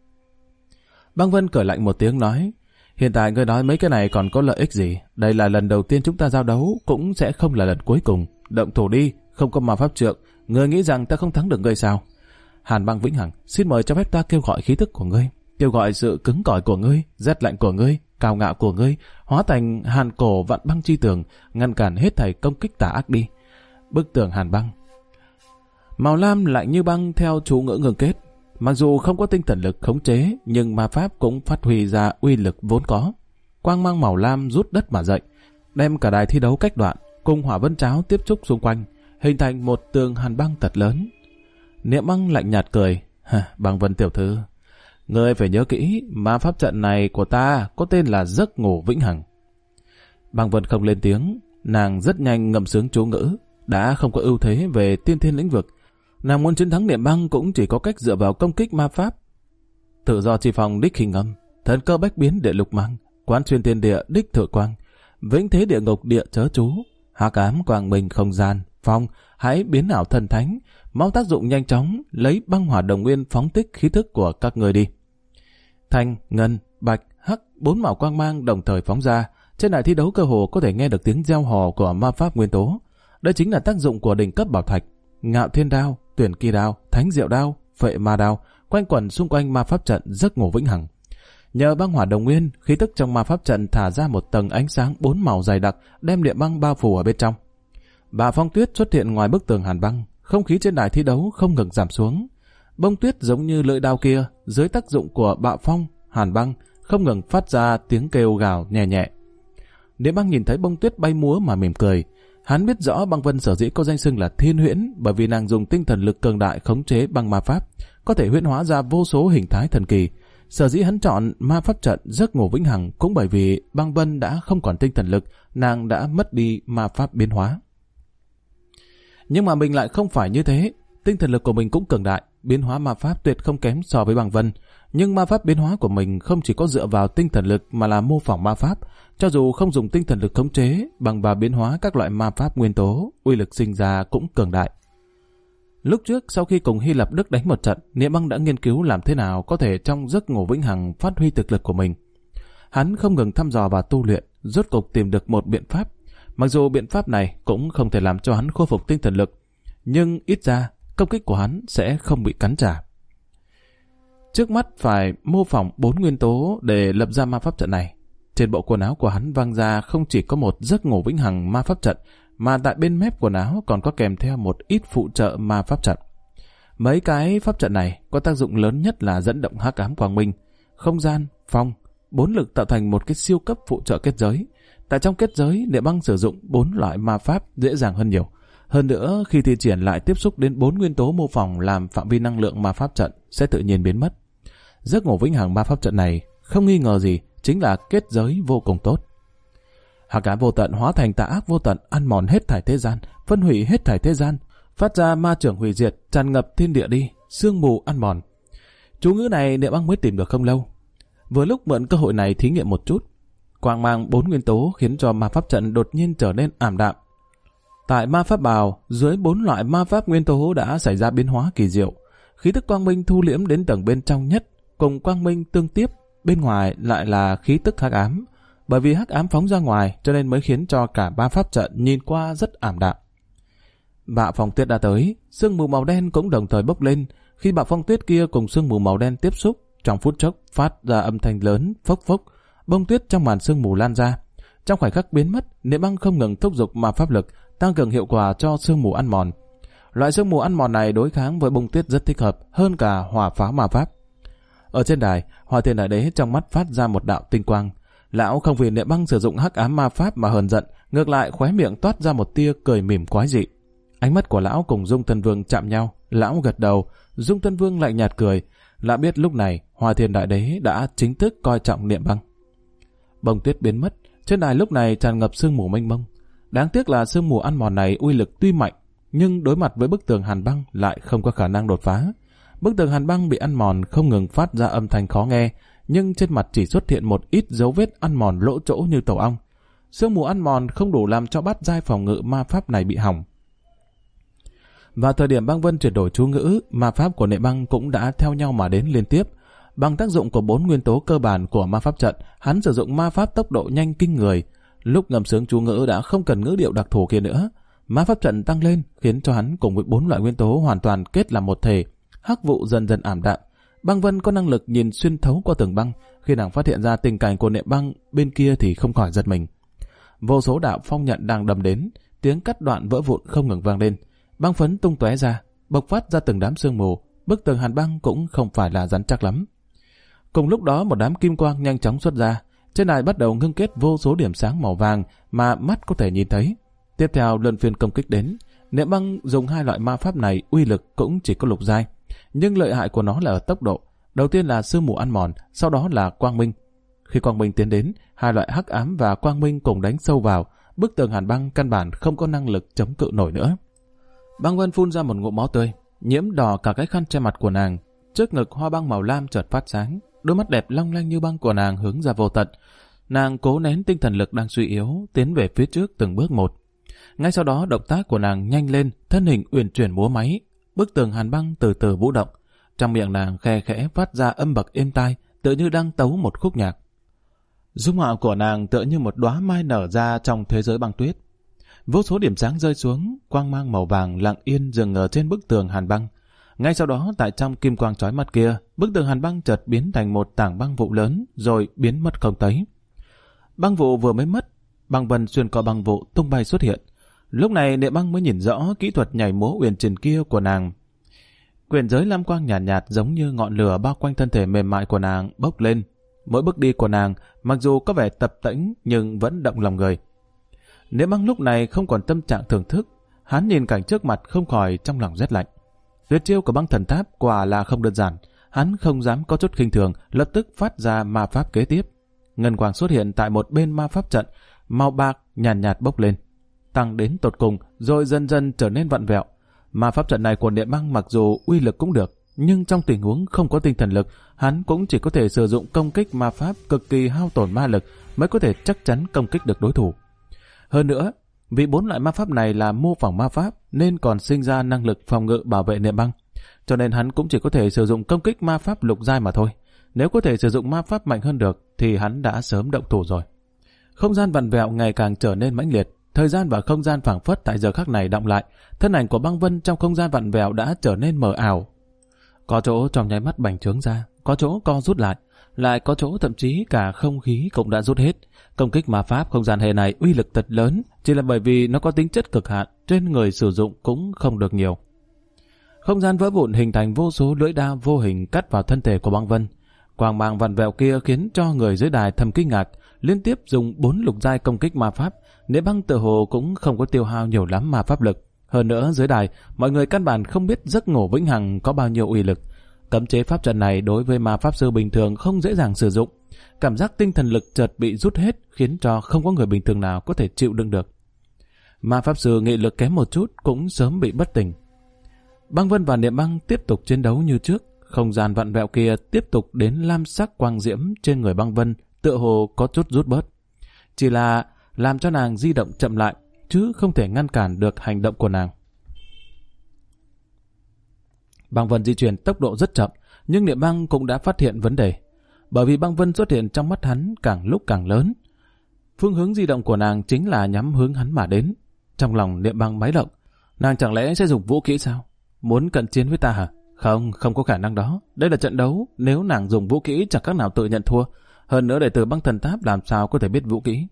Băng Vân cười lạnh một tiếng nói, hiện tại ngươi nói mấy cái này còn có lợi ích gì? Đây là lần đầu tiên chúng ta giao đấu, cũng sẽ không là lần cuối cùng. Động thủ đi, không có ma pháp trượng. Ngươi nghĩ rằng ta không thắng được ngươi sao? Hàn Băng Vĩnh Hằng, xin mời cho phép ta kêu gọi khí tức của ngươi, kêu gọi sự cứng cỏi của ngươi, rét lạnh của ngươi, cao ngạo của ngươi, hóa thành hàn cổ vạn băng chi tường, ngăn cản hết thảy công kích tà ác đi. Bức tường hàn băng, màu lam lạnh như băng theo chú ngữ ngưng kết. Mặc dù không có tinh thần lực khống chế, nhưng ma pháp cũng phát huy ra uy lực vốn có. Quang mang màu lam rút đất mà dậy, đem cả đài thi đấu cách đoạn, cùng hỏa vân cháo tiếp xúc xung quanh, hình thành một tường hàn băng thật lớn. Niệm Băng lạnh nhạt cười, Băng Vân tiểu thư, ngươi phải nhớ kỹ, ma pháp trận này của ta có tên là Giấc Ngủ Vĩnh Hằng. Băng Vân không lên tiếng, nàng rất nhanh ngâm sướng chú ngữ, đã không có ưu thế về tiên thiên lĩnh vực. Nàng muốn chiến thắng Niệm Băng cũng chỉ có cách dựa vào công kích ma pháp. Tự do chi phong đích hình âm, thần cơ bách biến địa lục mang, quán xuyên thiên địa đích thượng quang, vĩnh thế địa ngục địa chớ chú, hắc ám quang minh không gian, phong, hãy biến ảo thần thánh, mau tác dụng nhanh chóng, lấy băng hỏa đồng nguyên phóng thích khí thức của các người đi. Thanh, ngân, bạch, hắc, 4 màu quang mang đồng thời phóng ra, trên đài thi đấu cơ hồ có thể nghe được tiếng reo hò của ma pháp nguyên tố. Đây chính là tác dụng của đỉnh cấp bảo thạch, Ngạo Thiên Đao, Tuyển Kỳ Đao, Thánh Diệu Đao, Phệ Ma Đao, quanh quẩn xung quanh ma pháp trận Giấc Ngủ Vĩnh Hằng. Nhờ băng hỏa đồng nguyên, khí tức trong ma pháp trận thả ra một tầng ánh sáng 4 màu dày đặc, đem Niệm Băng bao phủ ở bên trong. Bà Phong Tuyết xuất hiện ngoài bức tường hàn băng, không khí trên đài thi đấu không ngừng giảm xuống. Bông tuyết giống như lưỡi đao kia, dưới tác dụng của bạo phong, hàn băng, không ngừng phát ra tiếng kêu gào nhẹ nhẹ. Niệm Băng nhìn thấy bông tuyết bay múa mà mỉm cười. Hắn biết rõ Băng Vân sở dĩ có danh xưng là Thiên Huyễn, bởi vì nàng dùng tinh thần lực cường đại khống chế băng ma pháp, có thể huyễn hóa ra vô số hình thái thần kỳ. Sở dĩ hắn chọn ma pháp trận Giấc Ngủ Vĩnh Hằng cũng bởi vì Băng Vân đã không còn tinh thần lực, nàng đã mất đi ma pháp biến hóa. Nhưng mà mình lại không phải như thế, tinh thần lực của mình cũng cường đại, biến hóa ma pháp tuyệt không kém so với Băng Vân. Nhưng ma pháp biến hóa của mình không chỉ có dựa vào tinh thần lực mà là mô phỏng ma pháp, cho dù không dùng tinh thần lực khống chế, bằng vào biến hóa các loại ma pháp nguyên tố, uy lực sinh ra cũng cường đại. Lúc trước sau khi cùng Hy Lạp Đức đánh một trận, Niệm Băng đã nghiên cứu làm thế nào có thể trong Giấc Ngủ Vĩnh Hằng phát huy thực lực của mình. Hắn không ngừng thăm dò và tu luyện, rốt cục tìm được một biện pháp. Mặc dù biện pháp này cũng không thể làm cho hắn khôi phục tinh thần lực, nhưng ít ra công kích của hắn sẽ không bị cắn trả. Trước mắt phải mô phỏng 4 nguyên tố để lập ra ma pháp trận này. Trên bộ quần áo của hắn vang ra không chỉ có một Giấc Ngủ Vĩnh Hằng ma pháp trận, mà tại bên mép quần áo còn có kèm theo một ít phụ trợ ma pháp trận. Mấy cái pháp trận này có tác dụng lớn nhất là dẫn động hắc ám quang minh, không gian, phong, 4 lực tạo thành một cái siêu cấp phụ trợ kết giới. Tại trong kết giới, Niệm Băng sử dụng 4 loại ma pháp dễ dàng hơn nhiều. Hơn nữa, khi thi triển lại tiếp xúc đến 4 nguyên tố mô phỏng làm phạm vi năng lượng ma pháp trận sẽ tự nhiên biến mất. Giấc Ngủ Vĩnh Hằng ma pháp trận này không nghi ngờ gì chính là kết giới vô cùng tốt. Hắc ám vô tận hóa thành tà ác vô tận, ăn mòn hết thảy thế gian, phân hủy hết thảy thế gian, phát ra ma trưởng hủy diệt, tràn ngập thiên địa đi, sương mù ăn mòn. Chú ngữ này Niệm Băng mới tìm được không lâu. Vừa lúc mượn cơ hội này thí nghiệm một chút, quang mang 4 nguyên tố khiến cho ma pháp trận đột nhiên trở nên ảm đạm. Tại ma pháp bào, dưới 4 loại ma pháp nguyên tố đã xảy ra biến hóa kỳ diệu. Khí tức quang minh thu liễm đến tầng bên trong nhất, cùng quang minh tương tiếp, bên ngoài lại là khí tức hắc ám. Bởi vì hắc ám phóng ra ngoài cho nên mới khiến cho cả ba pháp trận nhìn qua rất ảm đạm. Bạo phong tuyết đã tới, sương mù màu đen cũng đồng thời bốc lên. Khi bạo phong tuyết kia cùng sương mù màu đen tiếp xúc, trong phút chốc phát ra âm thanh lớn, phốc phốc, bông tuyết trong màn sương mù lan ra. Trong khoảnh khắc biến mất, Niệm Băng không ngừng thúc giục ma pháp lực, tăng cường hiệu quả cho sương mù ăn mòn. Loại sương mù ăn mòn này đối kháng với bông tuyết rất thích hợp hơn cả hỏa pháo ma pháp. Ở trên đài, Hỏa Thiên Đại Đế trong mắt phát ra một đạo tinh quang. Lão không vì Niệm Băng sử dụng hắc ám ma pháp mà hờn giận, ngược lại khóe miệng toát ra một tia cười mỉm quái dị. Ánh mắt của lão cùng Dung Thân Vương chạm nhau, lão gật đầu, Dung Thân Vương lại nhạt cười. Lão biết lúc này Hỏa Thiên Đại Đế đã chính thức coi trọng Niệm Băng. Bông tuyết biến mất, trên đài lúc này tràn ngập sương mù mênh mông. Đáng tiếc là sương mù ăn mòn này uy lực tuy mạnh, nhưng đối mặt với bức tường hàn băng lại không có khả năng đột phá. Bức tường hàn băng bị ăn mòn không ngừng phát ra âm thanh khó nghe, nhưng trên mặt chỉ xuất hiện một ít dấu vết ăn mòn lỗ chỗ như tổ ong. Sương mù ăn mòn không đủ làm cho bát giai phòng ngự ma pháp này bị hỏng. Vào thời điểm Băng Vân chuyển đổi chú ngữ, ma pháp của Niệm Băng cũng đã theo nhau mà đến liên tiếp. Bằng tác dụng của 4 nguyên tố cơ bản của ma pháp trận, hắn sử dụng ma pháp tốc độ nhanh kinh người. Lúc ngâm sướng chú ngữ đã không cần ngữ điệu đặc thù kia nữa. Ma pháp trận tăng lên khiến cho hắn cùng với 4 loại nguyên tố hoàn toàn kết làm một thể. Hắc vụ dần dần ảm đạm. Băng Vân có năng lực nhìn xuyên thấu qua tường băng. Khi nàng phát hiện ra tình cảnh của Niệm Băng bên kia thì không khỏi giật mình. Vô số đạo phong nhận đang đâm đến, tiếng cắt đoạn vỡ vụn không ngừng vang lên. Băng phấn tung tóe ra, bộc phát ra từng đám sương mù. Bức tường hàn băng cũng không phải là rắn chắc lắm. Cùng lúc đó một đám kim quang nhanh chóng xuất ra. Trên đài bắt đầu ngưng kết vô số điểm sáng màu vàng mà mắt có thể nhìn thấy. Tiếp theo luân phiên công kích đến. Niệm Băng dùng 2 loại ma pháp này uy lực cũng chỉ có lục giai, nhưng lợi hại của nó là ở tốc độ. Đầu tiên là sương mù ăn mòn, sau đó là quang minh. Khi quang minh tiến đến, 2 loại hắc ám và quang minh cùng đánh sâu vào, bức tường hàn băng căn bản không có năng lực chống cự nổi nữa. Băng Vân phun ra một ngụm máu tươi, nhiễm đỏ cả cái khăn che mặt của nàng. Trước ngực hoa băng màu lam chợt phát sáng, đôi mắt đẹp long lanh như băng của nàng hướng ra vô tận. Nàng cố nén tinh thần lực đang suy yếu, tiến về phía trước từng bước một. Ngay sau đó động tác của nàng nhanh lên, thân hình uyển chuyển múa máy, bức tường hàn băng từ từ vũ động. Trong miệng nàng khe khẽ phát ra âm bậc êm tai, tựa như đang tấu một khúc nhạc. Dung mạo của nàng tựa như một đóa mai nở ra trong thế giới băng tuyết. Vô số điểm sáng rơi xuống, quang mang màu vàng lặng yên dừng ở trên bức tường hàn băng. Ngay sau đó tại trong kim quang chói mắt kia, bức tường hàn băng chợt biến thành một tảng băng vụ lớn rồi biến mất không thấy. Băng vụ vừa mới mất, Băng Vân xuyên qua băng vụ tung bay xuất hiện. Lúc này Niệm Băng mới nhìn rõ kỹ thuật nhảy múa uyển chuyển kia của nàng. Quyền giới lam quang nhàn nhạt, giống như ngọn lửa bao quanh thân thể mềm mại của nàng bốc lên. Mỗi bước đi của nàng mặc dù có vẻ tập tễnh nhưng vẫn động lòng người. Niệm Băng lúc này không còn tâm trạng thưởng thức, hắn nhìn cảnh trước mặt không khỏi trong lòng rét lạnh. Tuyệt chiêu của băng thần tháp quả là không đơn giản, hắn không dám có chút khinh thường, lập tức phát ra ma pháp kế tiếp. Ngân quang xuất hiện tại một bên ma pháp trận, màu bạc nhàn nhạt bốc lên, tăng đến tột cùng rồi dần dần trở nên vặn vẹo. Ma pháp trận này của Niệm Băng mặc dù uy lực cũng được, nhưng trong tình huống không có tinh thần lực, hắn cũng chỉ có thể sử dụng công kích ma pháp cực kỳ hao tổn ma lực mới có thể chắc chắn công kích được đối thủ. Hơn nữa, vì 4 loại ma pháp này là mô phỏng ma pháp nên còn sinh ra năng lực phòng ngự bảo vệ Niệm Băng, cho nên hắn cũng chỉ có thể sử dụng công kích ma pháp lục giai mà thôi. Nếu có thể sử dụng ma pháp mạnh hơn được thì hắn đã sớm động thủ rồi. Không gian vặn vẹo ngày càng trở nên mãnh liệt, thời gian và không gian phảng phất tại giờ khắc này đọng lại, thân ảnh của Băng Vân trong không gian vặn vẹo đã trở nên mờ ảo. Có chỗ trong nháy mắt bành trướng ra, có chỗ co rút lại có chỗ thậm chí cả không khí cũng đã rút hết. Công kích ma pháp không gian hệ này uy lực thật lớn, chỉ là bởi vì nó có tính chất cực hạn, trên người sử dụng cũng không được nhiều. Không gian vỡ vụn hình thành vô số lưỡi đao vô hình cắt vào thân thể của Băng Vân. Quang mang vặn vẹo kia khiến cho người dưới đài thầm kinh ngạc, liên tiếp dùng 4 lục giai công kích ma pháp. Niệm Băng tự hồ cũng không có tiêu hao nhiều lắm ma pháp lực. Hơn nữa dưới đài, mọi người căn bản không biết giấc ngủ vĩnh hằng có bao nhiêu uy lực. Cấm chế pháp trận này đối với ma pháp sư bình thường không dễ dàng sử dụng. Cảm giác tinh thần lực chợt bị rút hết khiến cho không có người bình thường nào có thể chịu đựng được. Ma pháp sư nghị lực kém một chút cũng sớm bị bất tỉnh. Băng Vân và Niệm Băng tiếp tục chiến đấu như trước. Không gian vặn vẹo kia tiếp tục đến lam sắc quang diễm trên người Băng Vân, tựa hồ có chút rút bớt. Chỉ là làm cho nàng di động chậm lại, chứ không thể ngăn cản được hành động của nàng. Băng Vân di chuyển tốc độ rất chậm, nhưng Niệm Băng cũng đã phát hiện vấn đề. Bởi vì băng vân xuất hiện trong mắt hắn càng lúc càng lớn. Phương hướng di động của nàng chính là nhắm hướng hắn mà đến. Trong lòng Niệm Băng máy động. Nàng chẳng lẽ sẽ dùng vũ kỹ sao? Muốn cận chiến với ta hả? Không, không có khả năng đó. Đây là trận đấu, nếu nàng dùng vũ kỹ chẳng khác nào tự nhận thua. Hơn nữa đệ tử Băng Thần Tháp làm sao có thể biết vũ kỹ.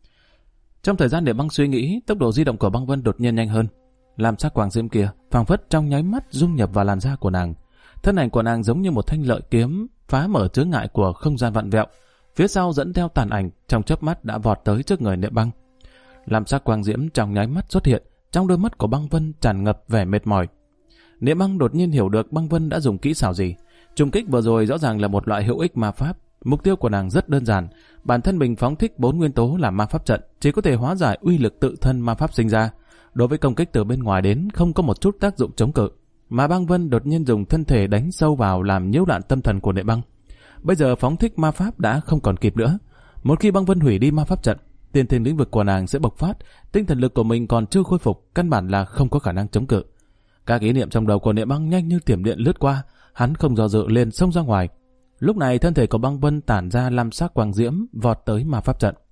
Trong thời gian Niệm Băng suy nghĩ, tốc độ di động của băng vân đột nhiên nhanh hơn. Lam sắc quang diễm kia phảng phất trong nháy mắt dung nhập vào làn da của nàng. Thân ảnh của nàng giống như một thanh lợi kiếm phá mở chướng ngại của không gian vặn vẹo. Phía sau dẫn theo tàn ảnh, trong chớp mắt đã vọt tới trước người Niệm Băng. Lam sắc quang diễm trong nháy mắt xuất hiện, trong đôi mắt của băng vân tràn ngập vẻ mệt mỏi. Niệm Băng đột nhiên hiểu được băng vân đã dùng kỹ xảo gì. Trùng kích vừa rồi rõ ràng là một loại hữu ích ma pháp. Mục tiêu của nàng rất đơn giản, bản thân mình phóng thích 4 nguyên tố làm ma pháp trận, chỉ có thể hóa giải uy lực tự thân ma pháp sinh ra. Đối với công kích từ bên ngoài đến không có một chút tác dụng chống cự, mà băng vân đột nhiên dùng thân thể đánh sâu vào làm nhiễu loạn tâm thần của Niệm Băng. Bây giờ phóng thích ma pháp đã không còn kịp nữa. Một khi băng vân hủy đi ma pháp trận, tiên thiên lĩnh vực của nàng sẽ bộc phát, tinh thần lực của mình còn chưa khôi phục, căn bản là không có khả năng chống cự. Các ý niệm trong đầu của Niệm Băng nhanh như tiềm điện lướt qua, hắn không do dự liền xông ra ngoài. Lúc này thân thể của băng vân tản ra lam sắc quang diễm vọt tới ma pháp trận.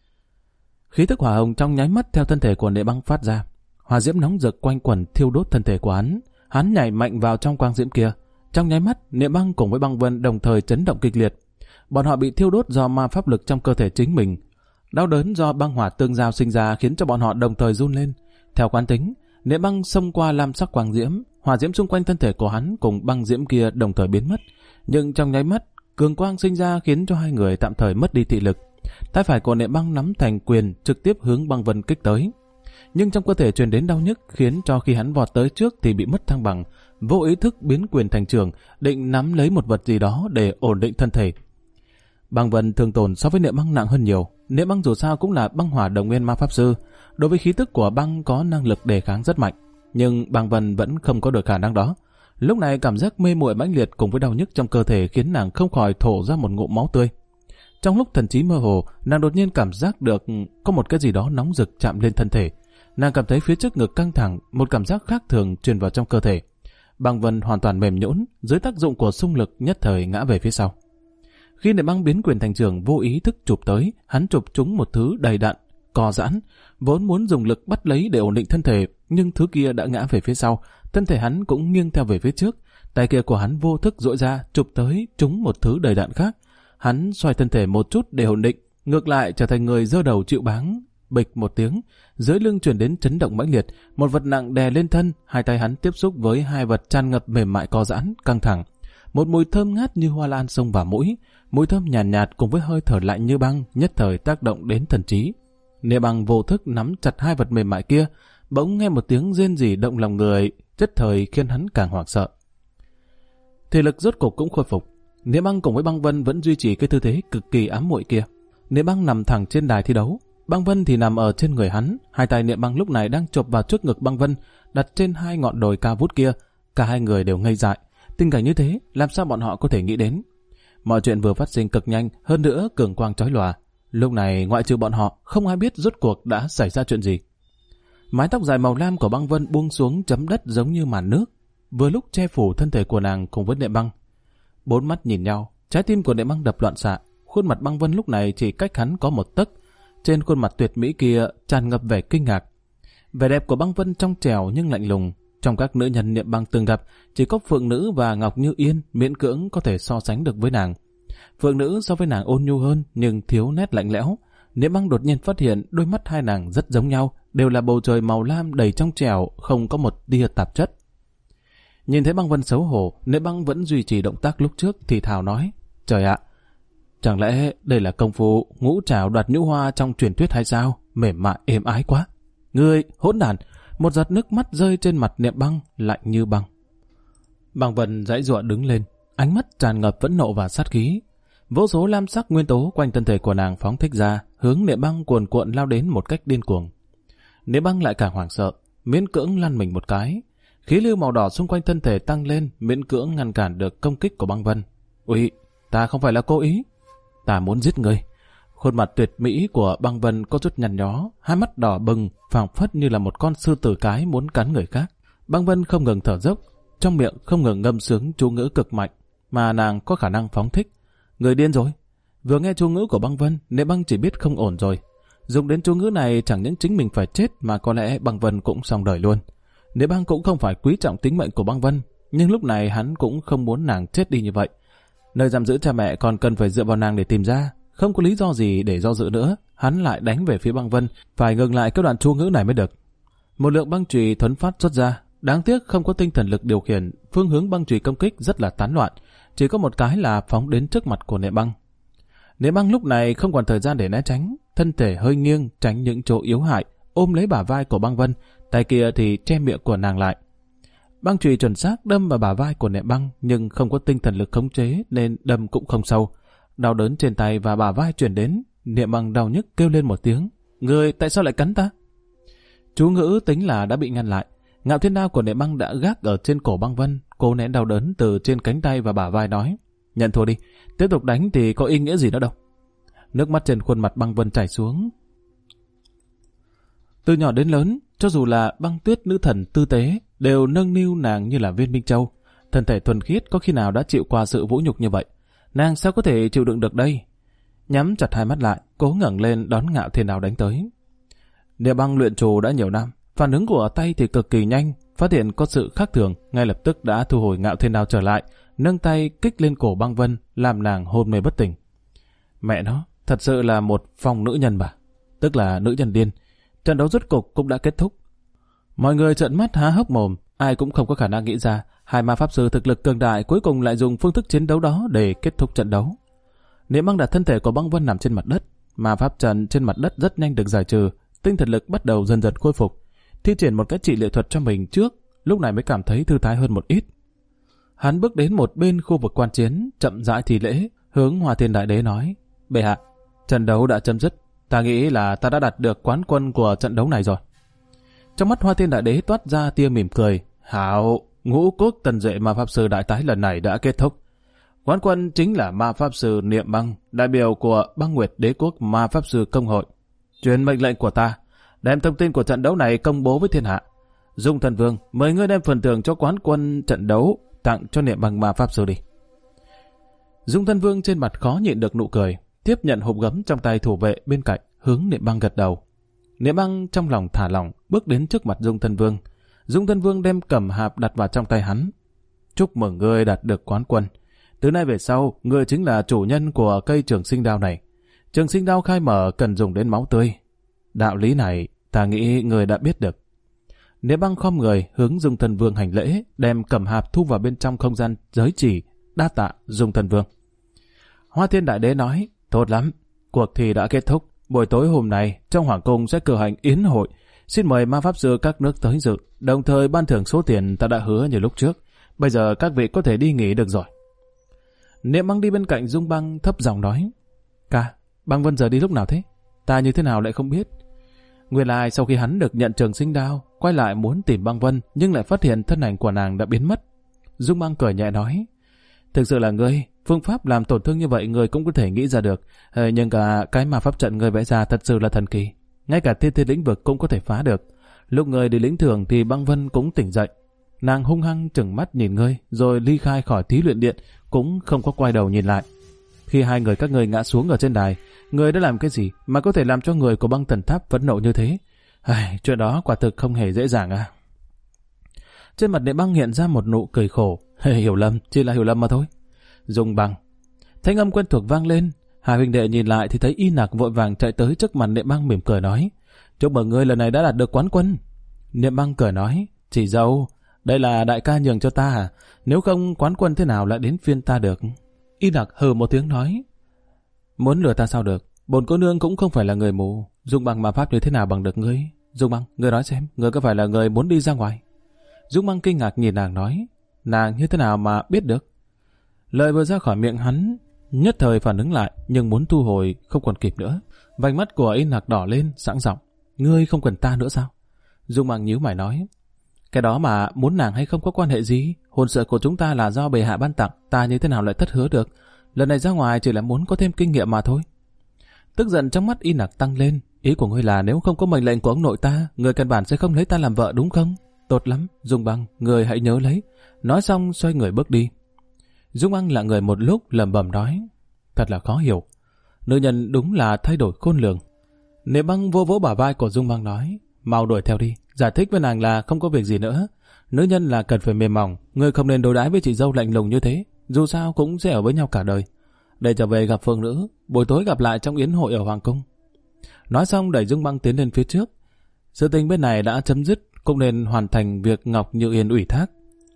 Khí tức hỏa hồng trong nháy mắt theo thân thể của Niệm Băng phát ra, hỏa diễm nóng rực quanh quẩn thiêu đốt thân thể của hắn. Hắn nhảy mạnh vào trong quang diễm kia. Trong nháy mắt, Niệm Băng cùng với băng vân đồng thời chấn động kịch liệt. Bọn họ bị thiêu đốt do ma pháp lực trong cơ thể chính mình. Đau đớn do băng hỏa tương giao sinh ra khiến cho bọn họ đồng thời run lên. Theo quán tính, Niệm Băng xông qua lam sắc quang diễm, hỏa diễm xung quanh thân thể của hắn cùng băng diễm kia đồng thời biến mất. Nhưng trong nháy mắt, cường quang sinh ra khiến cho hai người tạm thời mất đi thị lực. Tay phải của Niệm Băng nắm thành quyền trực tiếp hướng băng vân kích tới. Nhưng trong cơ thể truyền đến đau nhức khiến cho khi hắn vọt tới trước thì bị mất thăng bằng, vô ý thức biến quyền thành trường, định nắm lấy một vật gì đó để ổn định thân thể. Băng vân thương tổn so với Niệm Băng nặng hơn nhiều. Niệm Băng dù sao cũng là băng hỏa đồng nguyên ma pháp sư, đối với khí tức của băng có năng lực đề kháng rất mạnh, nhưng băng vân vẫn không có được khả năng đó. Lúc này cảm giác mê muội mãnh liệt cùng với đau nhức trong cơ thể khiến nàng không khỏi thổ ra một ngụm máu tươi. Trong lúc thần trí mơ hồ, nàng đột nhiên cảm giác được có một cái gì đó nóng rực chạm lên thân thể. Nàng cảm thấy phía trước ngực căng thẳng, một cảm giác khác thường truyền vào trong cơ thể. Băng vân hoàn toàn mềm nhũn, dưới tác dụng của xung lực nhất thời ngã về phía sau. Khi Niệm Băng biến quyền thành trường vô ý thức chụp tới, hắn chụp trúng một thứ đầy đặn, co giãn, vốn muốn dùng lực bắt lấy để ổn định thân thể, nhưng thứ kia đã ngã về phía sau, thân thể hắn cũng nghiêng theo về phía trước, tay kia của hắn vô thức duỗi ra chụp tới trúng một thứ đầy đặn khác. Hắn xoay thân thể một chút để ổn định, ngược lại trở thành người giơ đầu chịu báng. Bịch một tiếng, dưới lưng truyền đến chấn động mãnh liệt, một vật nặng đè lên thân, hai tay hắn tiếp xúc với hai vật tràn ngập mềm mại co giãn, căng thẳng. Một mùi thơm ngát như hoa lan xông vào mũi, mùi thơm nhàn nhạt, cùng với hơi thở lạnh như băng nhất thời tác động đến thần trí. Niệm Băng vô thức nắm chặt hai vật mềm mại kia, bỗng nghe một tiếng rên rỉ động lòng người, nhất thời khiến hắn càng hoảng sợ. Thể lực rốt cục cũng khôi phục. Niệm Băng cùng với băng vân vẫn duy trì cái tư thế cực kỳ ám muội kia. Niệm Băng nằm thẳng trên đài thi đấu, băng vân thì nằm ở trên người hắn. Hai tay Niệm Băng lúc này đang chộp vào trước ngực băng vân, đặt trên hai ngọn đồi cao vút kia. Cả hai người đều ngây dại. Tình cảnh như thế, làm sao bọn họ có thể nghĩ đến? Mọi chuyện vừa phát sinh cực nhanh, hơn nữa cường quang chói lòa. Lúc này ngoại trừ bọn họ, không ai biết rốt cuộc đã xảy ra chuyện gì. Mái tóc dài màu lam của băng vân buông xuống chấm đất giống như màn nước, vừa lúc che phủ thân thể của nàng cùng với Niệm Băng. Bốn mắt nhìn nhau, trái tim của Niệm Băng đập loạn xạ. Khuôn mặt băng vân lúc này chỉ cách hắn có một tấc. Trên khuôn mặt tuyệt mỹ kia tràn ngập vẻ kinh ngạc. Vẻ đẹp của băng vân trong trẻo nhưng lạnh lùng. Trong các nữ nhân Niệm Băng từng gặp, chỉ có Phượng Nữ và Ngọc Như Yên miễn cưỡng có thể so sánh được với nàng. Phượng Nữ so với nàng ôn nhu hơn nhưng thiếu nét lạnh lẽo. Niệm Băng đột nhiên phát hiện đôi mắt hai nàng rất giống nhau, đều là bầu trời màu lam đầy trong trẻo, không có một tia tạp chất. Nhìn thấy băng vân xấu hổ, Niệm Băng vẫn duy trì động tác lúc trước thì thào nói: "Trời ạ, chẳng lẽ đây là công phu ngũ trảo đoạt nhũ hoa trong truyền thuyết hay sao? Mềm mại êm ái quá." "Ngươi hỗn đản!" Một giọt nước mắt rơi trên mặt Niệm Băng, lạnh như băng. Băng vân giãy giụa đứng lên, ánh mắt tràn ngập phẫn nộ và sát khí. Vô số lam sắc nguyên tố quanh thân thể của nàng phóng thích ra, hướng Niệm Băng cuồn cuộn lao đến một cách điên cuồng. Niệm Băng lại càng hoảng sợ, miễn cưỡng lăn mình một cái. Khí lưu màu đỏ xung quanh thân thể tăng lên, miễn cưỡng ngăn cản được công kích của băng vân. "Ui, ta không phải là cố ý. Ta muốn giết ngươi." Khuôn mặt tuyệt mỹ của băng vân có chút nhăn nhó, hai mắt đỏ bừng, phảng phất như là một con sư tử cái muốn cắn người khác. Băng vân không ngừng thở dốc, trong miệng không ngừng ngâm sướng chú ngữ cực mạnh, mà nàng có khả năng phóng thích. Người điên rồi. Vừa nghe chú ngữ của Băng Vân, Niệm Băng chỉ biết không ổn rồi. Dùng đến chú ngữ này chẳng những chính mình phải chết mà có lẽ Băng Vân cũng xong đời luôn. Niệm Băng cũng không phải quý trọng tính mệnh của Băng Vân, nhưng lúc này hắn cũng không muốn nàng chết đi như vậy. Nơi giam giữ cha mẹ còn cần phải dựa vào nàng để tìm ra, không có lý do gì để do dự nữa. Hắn lại đánh về phía Băng Vân, phải ngừng lại cái đoạn chú ngữ này mới được. Một lượng băng chùy thuấn phát xuất ra, đáng tiếc không có tinh thần lực điều khiển, phương hướng băng chùy công kích rất là tán loạn, chỉ có một cái là phóng đến trước mặt của Niệm Băng. Niệm Băng lúc này không còn thời gian để né tránh, thân thể hơi nghiêng tránh những chỗ yếu hại, ôm lấy bả vai của Băng Vân, tay kia thì che miệng của nàng lại. Băng chùy chuẩn xác đâm vào bả vai của Niệm Băng, nhưng không có tinh thần lực khống chế nên đâm cũng không sâu. Đau đớn trên tay và bả vai truyền đến, Niệm Băng đau nhức kêu lên một tiếng. Người tại sao lại cắn ta? Chú ngữ tính là đã bị ngăn lại. Ngạo thiên đao của Niệm Băng đã gác ở trên cổ Băng Vân, cô nén đau đớn từ trên cánh tay và bả vai nói: nhận thua đi, tiếp tục đánh thì có ý nghĩa gì nữa đâu. Nước mắt trên khuôn mặt Băng Vân chảy xuống. Từ nhỏ đến lớn, cho dù là Băng Tuyết nữ thần tư tế, đều nâng niu nàng như là viên minh châu. Thân thể thuần khiết có khi nào đã chịu qua sự vũ nhục như vậy? Nàng sao có thể chịu đựng được đây? Nhắm chặt hai mắt lại, cố ngẩng lên đón Ngạo thiên đao đánh tới. Niệm Băng luyện trù đã nhiều năm, phản ứng của tay thì cực kỳ nhanh, phát hiện có sự khác thường, ngay lập tức đã thu hồi Ngạo thiên đao trở lại, nâng tay kích lên cổ Băng Vân, làm nàng hôn mê bất tỉnh. Mẹ nó, thật sự là một phong nữ nhân bà, tức là nữ nhân điên. Trận đấu rốt cục cũng đã kết thúc. Mọi người trợn mắt há hốc mồm, ai cũng không có khả năng nghĩ ra hai ma pháp sư thực lực cường đại cuối cùng lại dùng phương thức chiến đấu đó để kết thúc trận đấu. Niệm Băng đặt thân thể của Băng Vân nằm trên mặt đất, ma pháp trận trên mặt đất rất nhanh được giải trừ, tinh thần lực bắt đầu dần dần khôi phục. Thi triển một cái trị liệu thuật cho mình trước, lúc này mới cảm thấy thư thái hơn một ít. Hắn bước đến một bên khu vực quan chiến, chậm rãi thi lễ, hướng Hoa Thiên Đại Đế nói: bệ hạ, trận đấu đã chấm dứt, ta nghĩ là ta đã đạt được quán quân của trận đấu này rồi. Trong mắt Hoa Thiên Đại Đế toát ra tia mỉm cười. Hảo, ngũ cốt tần duệ ma pháp sư đại tái lần này đã kết thúc. Quán quân chính là ma pháp sư Niệm Băng, đại biểu của Băng Nguyệt Đế quốc ma pháp sư công hội. Truyền mệnh lệnh của ta, đem thông tin của trận đấu này công bố với thiên hạ. Dung Thần Vương, mời ngươi đem phần thưởng cho quán quân trận đấu tặng cho Niệm Băng ma pháp sư đi. Dung Thần Vương trên mặt khó nhịn được nụ cười, tiếp nhận hộp gấm trong tay thủ vệ bên cạnh, hướng Niệm Băng gật đầu. Niệm Băng trong lòng thả lỏng, bước đến trước mặt Dung Thần Vương. Dung Thần Vương đem cẩm hạp đặt vào trong tay hắn. Chúc mừng ngươi đạt được quán quân. Từ nay về sau, ngươi chính là chủ nhân của cây trường sinh đao này. Trường sinh đao khai mở cần dùng đến máu tươi. Đạo lý này, ta nghĩ ngươi đã biết được. Niệm Băng khom người hướng Dung Thần Vương hành lễ, đem cẩm hạp thu vào bên trong không gian giới chỉ, đa tạ Dung Thần Vương. Hoa Thiên Đại Đế nói: tốt lắm, cuộc thi đã kết thúc. Buổi tối hôm nay, trong hoàng cung sẽ cử hành yến hội. Xin mời ma pháp sư các nước tới dự, đồng thời ban thưởng số tiền ta đã hứa như lúc trước. Bây giờ các vị có thể đi nghỉ được rồi. Niệm Băng đi bên cạnh Dung Băng thấp giọng nói: ca, Băng Vân giờ đi lúc nào thế? Ta như thế nào lại không biết. Nguyên lai sau khi hắn được nhận trường sinh đao, quay lại muốn tìm Băng Vân, nhưng lại phát hiện thân ảnh của nàng đã biến mất. Dung Băng cười nhẹ nói: thực sự là ngươi, phương pháp làm tổn thương như vậy ngươi cũng có thể nghĩ ra được, nhưng cả cái mà pháp trận ngươi vẽ ra thật sự là thần kỳ. Ngay cả thiên lĩnh vực cũng có thể phá được. Lúc ngươi đi lĩnh thưởng thì Băng Vân cũng tỉnh dậy. Nàng hung hăng trừng mắt nhìn ngươi, rồi ly khai khỏi thí luyện điện, cũng không có quay đầu nhìn lại. Khi hai người các ngươi ngã xuống ở trên đài, ngươi đã làm cái gì mà có thể làm cho người của Băng Thần Tháp phẫn nộ như thế? Chuyện đó quả thực không hề dễ dàng à. Trên mặt Niệm Băng hiện ra một nụ cười khổ. Hiểu lầm, chỉ là hiểu lầm mà thôi. Dung Băng. Thanh âm quen thuộc vang lên. Hai huynh đệ nhìn lại thì thấy Y Nặc vội vàng chạy tới trước mặt Niệm Băng mỉm cười nói: chúc mừng ngươi lần này đã đạt được quán quân. Niệm Băng cười nói: chị dâu, đây là đại ca nhường cho ta à? Nếu không quán quân thế nào lại đến phiên ta được? Y Nặc hừ một tiếng nói: muốn lừa ta sao được? Bổn cô nương cũng không phải là người mù. Dung Băng mà pháp như thế nào bằng được ngươi? Dung Băng, ngươi nói xem, ngươi có phải là người muốn đi ra ngoài? Dung Băng kinh ngạc nhìn nàng nói: nàng như thế nào mà biết được? Lời vừa ra khỏi miệng hắn, nhất thời phản ứng lại, nhưng muốn thu hồi không còn kịp nữa. Vành mắt của Y Nặc đỏ lên, sẵn giọng: ngươi không cần ta nữa sao? Dung Băng nhíu mày nói: cái đó mà muốn nàng hay không có quan hệ gì. Hôn sự của chúng ta là do bệ hạ ban tặng, ta như thế nào lại thất hứa được? Lần này ra ngoài chỉ là muốn có thêm kinh nghiệm mà thôi. Tức giận trong mắt Y Nặc tăng lên: ý của ngươi là nếu không có mệnh lệnh của ông nội ta, ngươi căn bản sẽ không lấy ta làm vợ đúng không? Tốt lắm, Dung Băng, người hãy nhớ lấy. Nói xong xoay người bước đi. Dung Băng lặng người một lúc lẩm bẩm nói, thật là khó hiểu. Nữ nhân đúng là thay đổi khôn lường. Niệm Băng vô vỗ bả vai của Dung Băng nói, mau đuổi theo đi, giải thích với nàng là không có việc gì nữa. Nữ nhân là cần phải mềm mỏng, ngươi không nên đối đãi với chị dâu lạnh lùng như thế, dù sao cũng sẽ ở với nhau cả đời. Để trở về gặp Phượng Nữ, buổi tối gặp lại trong yến hội ở Hoàng Cung. Nói xong đẩy Dung Băng tiến lên phía trước. Sự tình bên này đã chấm dứt, cũng nên hoàn thành việc Ngọc Như Yên ủy thác.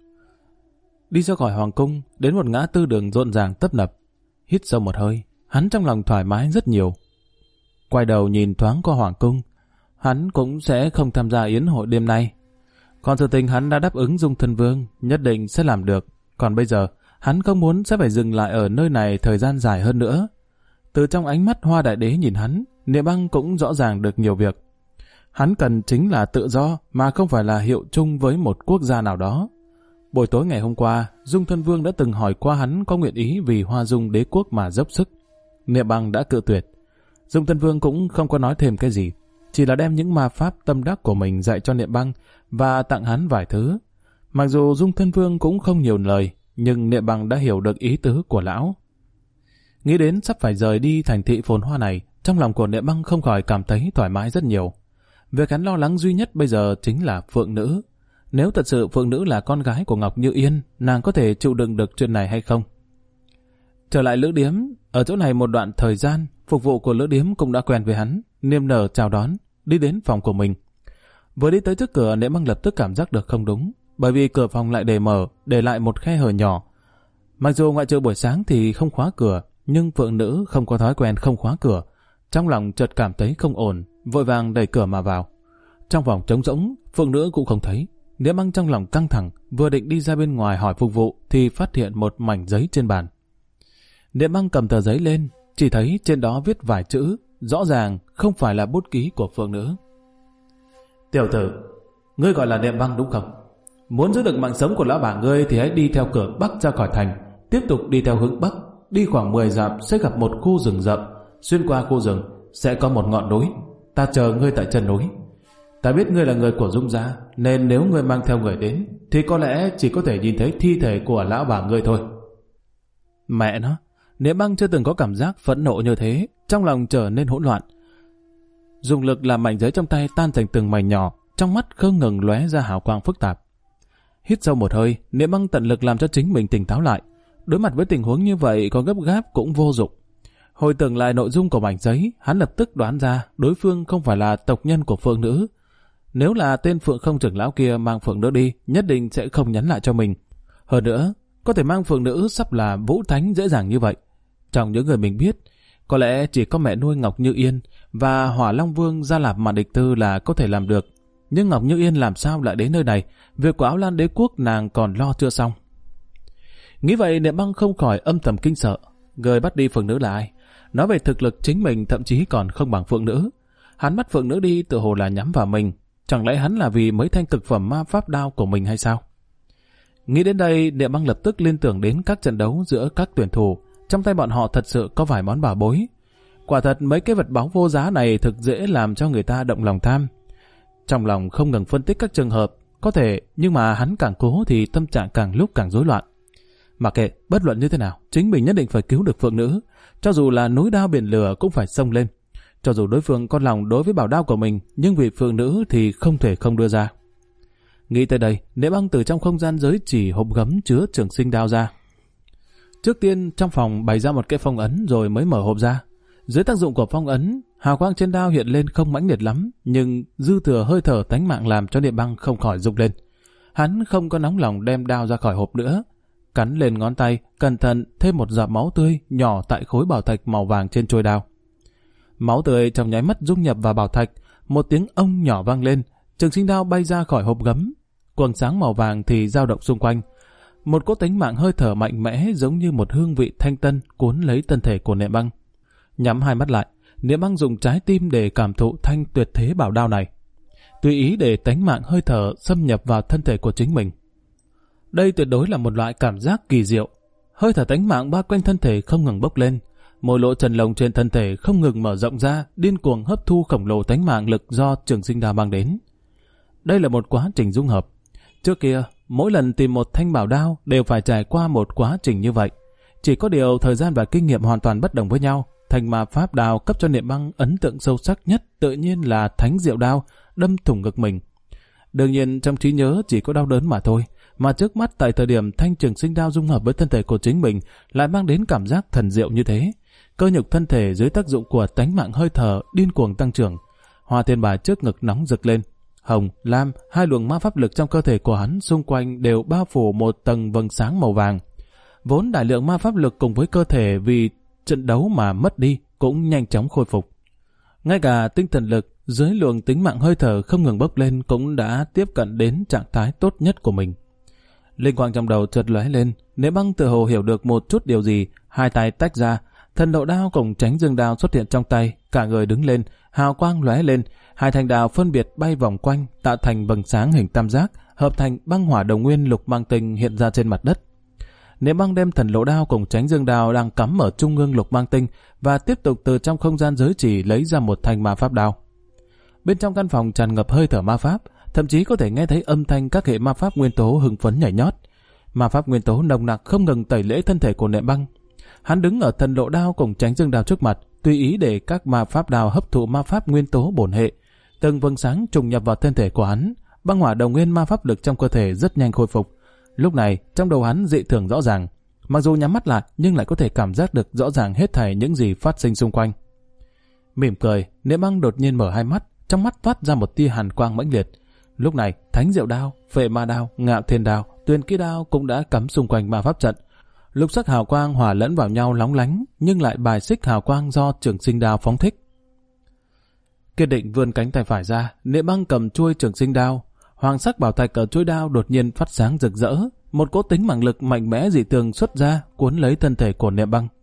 Đi ra khỏi Hoàng Cung, đến một ngã tư đường rộn ràng tấp nập. Hít sâu một hơi, hắn trong lòng thoải mái rất nhiều. Quay đầu nhìn thoáng qua Hoàng Cung, hắn cũng sẽ không tham gia yến hội đêm nay. Còn sự tình hắn đã đáp ứng Dung Thân Vương, nhất định sẽ làm được. Còn bây giờ, hắn không muốn sẽ phải dừng lại ở nơi này thời gian dài hơn nữa. Từ trong ánh mắt Hoa Đại Đế nhìn hắn, Niệm Băng cũng rõ ràng được nhiều việc. Hắn cần chính là tự do, mà không phải là hiệu chung với một quốc gia nào đó. Buổi tối ngày hôm qua, Dung Thân Vương đã từng hỏi qua hắn có nguyện ý vì Hoa Dung đế quốc mà dốc sức. Niệm Băng đã cự tuyệt. Dung Thân Vương cũng không có nói thêm cái gì, chỉ là đem những ma pháp tâm đắc của mình dạy cho Niệm Băng và tặng hắn vài thứ. Mặc dù Dung Thân Vương cũng không nhiều lời, nhưng Niệm Băng đã hiểu được ý tứ của lão. Nghĩ đến sắp phải rời đi thành thị phồn hoa này, trong lòng của Niệm Băng không khỏi cảm thấy thoải mái rất nhiều. Việc hắn lo lắng duy nhất bây giờ chính là Phượng Nữ. Nếu thật sự Phượng Nữ là con gái của Ngọc Như Yên, nàng có thể chịu đựng được chuyện này hay không? Trở lại lữ điếm, ở chỗ này một đoạn thời gian, phục vụ của lữ điếm cũng đã quen với hắn, niềm nở chào đón, đi đến phòng của mình. Vừa đi tới trước cửa, Niệm Băng lập tức cảm giác được không đúng, bởi vì cửa phòng lại để mở, để lại một khe hở nhỏ. Mặc dù ngoại trừ buổi sáng thì không khóa cửa, nhưng Phượng Nữ không có thói quen không khóa cửa. Trong lòng chợt cảm thấy không ổn, vội vàng đẩy cửa mà vào. Trong phòng trống rỗng, Phượng Nữ cũng không thấy. Niệm Băng trong lòng căng thẳng, vừa định đi ra bên ngoài hỏi phục vụ thì phát hiện một mảnh giấy trên bàn. Niệm Băng cầm tờ giấy lên, chỉ thấy trên đó viết vài chữ, rõ ràng không phải là bút ký của Phượng Nữ. Tiểu tử, ngươi gọi là Niệm Băng đúng không? Muốn giữ được mạng sống của lão bà ngươi thì hãy đi theo cửa bắc ra khỏi thành, tiếp tục đi theo hướng bắc, đi khoảng 10 dặm sẽ gặp một khu rừng rậm, xuyên qua khu rừng sẽ có một ngọn núi, ta chờ ngươi tại chân núi. Ta biết ngươi là người của Dung gia, nên nếu ngươi mang theo người đến thì có lẽ chỉ có thể nhìn thấy thi thể của lão bà ngươi thôi. Mẹ nó, Niệm Băng chưa từng có cảm giác phẫn nộ như thế, trong lòng trở nên hỗn loạn. Dùng lực làm mảnh giấy trong tay tan thành từng mảnh nhỏ, trong mắt không ngừng lóe ra hào quang phức tạp. Hít sâu một hơi, Niệm Băng tận lực làm cho chính mình tỉnh táo lại. Đối mặt với tình huống như vậy có gấp gáp cũng vô dụng. Hồi tưởng lại nội dung của mảnh giấy, hắn lập tức đoán ra đối phương không phải là tộc nhân của Phượng Nữ. Nếu là tên Phượng Không trưởng lão kia mang Phượng Nữ đi, nhất định sẽ không nhắn lại cho mình. Hơn nữa, có thể mang Phượng Nữ sắp là Vũ Thánh dễ dàng như vậy. Trong những người mình biết, có lẽ chỉ có mẹ nuôi Ngọc Như Yên và Hỏa Long Vương Gia Lạp Mạn Địch Tư là có thể làm được. Nhưng Ngọc Như Yên làm sao lại đến nơi này? Việc của Áo Lan Đế Quốc nàng còn lo chưa xong. Nghĩ vậy Niệm Băng không khỏi âm thầm kinh sợ. Người bắt đi Phượng Nữ là ai? Nói về thực lực chính mình thậm chí còn không bằng Phượng Nữ. Hắn bắt Phượng Nữ đi tự hồ là nhắm vào mình. Chẳng lẽ hắn là vì mấy thanh cực phẩm ma pháp đao của mình hay sao? Nghĩ đến đây, Niệm Băng lập tức liên tưởng đến các trận đấu giữa các tuyển thủ. Trong tay bọn họ thật sự có vài món bảo bối. Quả thật mấy cái vật báu vô giá này thực dễ làm cho người ta động lòng tham. Trong lòng không ngừng phân tích các trường hợp, có thể, nhưng mà hắn càng cố thì tâm trạng càng lúc càng rối loạn. Mà kệ, bất luận như thế nào, chính mình nhất định phải cứu được Phượng Nữ. Cho dù là núi đao biển lửa cũng phải xông lên. Cho dù đối phương có lòng đối với bảo đao của mình, nhưng vì Phượng Nữ thì không thể không đưa ra. Nghĩ tới đây, Niệm Băng từ trong không gian giới chỉ hộp gấm chứa trường sinh đao ra. Trước tiên trong phòng bày ra một cái phong ấn rồi mới mở hộp ra. Dưới tác dụng của phong ấn, hào quang trên đao hiện lên không mãnh liệt lắm, nhưng dư thừa hơi thở tánh mạng làm cho Niệm Băng không khỏi rung lên. Hắn không có nóng lòng đem đao ra khỏi hộp nữa, cắn lên ngón tay, cẩn thận thêm một giọt máu tươi nhỏ tại khối bảo thạch màu vàng trên trôi đao. Máu tươi trong nháy mắt dung nhập vào bảo thạch, một tiếng ông nhỏ vang lên, trường sinh đao bay ra khỏi hộp gấm, quầng sáng màu vàng thì dao động xung quanh. Một cỗ tánh mạng hơi thở mạnh mẽ giống như một hương vị thanh tân cuốn lấy thân thể của Niệm Băng. Nhắm hai mắt lại, Niệm Băng dùng trái tim để cảm thụ thanh tuyệt thế bảo đao này, tùy ý để tánh mạng hơi thở xâm nhập vào thân thể của chính mình. Đây tuyệt đối là một loại cảm giác kỳ diệu. Hơi thở tánh mạng bao quanh thân thể không ngừng bốc lên, mỗi lỗ chân lông trên thân thể không ngừng mở rộng ra, điên cuồng hấp thu khổng lồ tánh mạng lực do trường sinh đao mang đến. Đây là một quá trình dung hợp, Trước kia, mỗi lần tìm một thanh bảo đao đều phải trải qua một quá trình như vậy. Chỉ có điều thời gian và kinh nghiệm hoàn toàn bất đồng với nhau. Thanh ma pháp đao cấp cho Niệm Băng ấn tượng sâu sắc nhất tự nhiên là thánh diệu đao đâm thủng ngực mình. Đương nhiên trong trí nhớ chỉ có đau đớn mà thôi, mà trước mắt tại thời điểm thanh trường sinh đao dung hợp với thân thể của chính mình lại mang đến cảm giác thần diệu như thế. Cơ nhục thân thể dưới tác dụng của tánh mạng hơi thở điên cuồng tăng trưởng. Hoa thiên bài trước ngực nóng rực lên. Hồng, lam, hai luồng ma pháp lực trong cơ thể của hắn xung quanh đều bao phủ một tầng vầng sáng màu vàng. Vốn đại lượng ma pháp lực cùng với cơ thể vì trận đấu mà mất đi cũng nhanh chóng khôi phục. Ngay cả tinh thần lực dưới luồng tính mạng hơi thở không ngừng bốc lên cũng đã tiếp cận đến trạng thái tốt nhất của mình. Linh quang trong đầu chợt lóe lên, Niệm Băng tự hồ hiểu được một chút điều gì, hai tay tách ra, thần độ đao cùng tránh dương đao xuất hiện trong tay, cả người đứng lên, hào quang lóe lên, hai thanh đao phân biệt bay vòng quanh, tạo thành vầng sáng hình tam giác, hợp thành băng hỏa đồng nguyên lục mang tinh hiện ra trên mặt đất. Niệm Băng đem thần lộ đao cùng tránh dương đao đang cắm ở trung ương lục mang tinh và tiếp tục từ trong không gian giới chỉ lấy ra một thanh ma pháp đao. Bên trong căn phòng tràn ngập hơi thở ma pháp, thậm chí có thể nghe thấy âm thanh các hệ ma pháp nguyên tố hưng phấn nhảy nhót. Ma pháp nguyên tố nồng nặc không ngừng tẩy lễ thân thể của Niệm Băng. Hắn đứng ở thần lộ đao cùng tránh dương đao trước mặt, tùy ý để các ma pháp đao hấp thụ ma pháp nguyên tố bổn hệ. Từng vầng sáng trùng nhập vào thân thể của hắn, băng hỏa đồng nguyên ma pháp lực trong cơ thể rất nhanh khôi phục. Lúc này, trong đầu hắn dị thường rõ ràng, mặc dù nhắm mắt lại nhưng lại có thể cảm giác được rõ ràng hết thảy những gì phát sinh xung quanh. Mỉm cười, Niệm Băng đột nhiên mở hai mắt, trong mắt toát ra một tia hàn quang mãnh liệt. Lúc này, thánh diệu đao, phệ ma đao, ngạo thiên đao, tuyền ký đao cũng đã cắm xung quanh ma pháp trận. Lục sắc hào quang hòa lẫn vào nhau lóng lánh, nhưng lại bài xích hào quang do trường sinh đao phóng thích. Kiên định vươn cánh tay phải ra, Niệm Băng cầm chuôi trường sinh đao. Hoàng sắc bảo thạch ở chuôi đao đột nhiên phát sáng rực rỡ, một cỗ tính mạng lực mạnh mẽ dị thường xuất ra, cuốn lấy thân thể của Niệm Băng.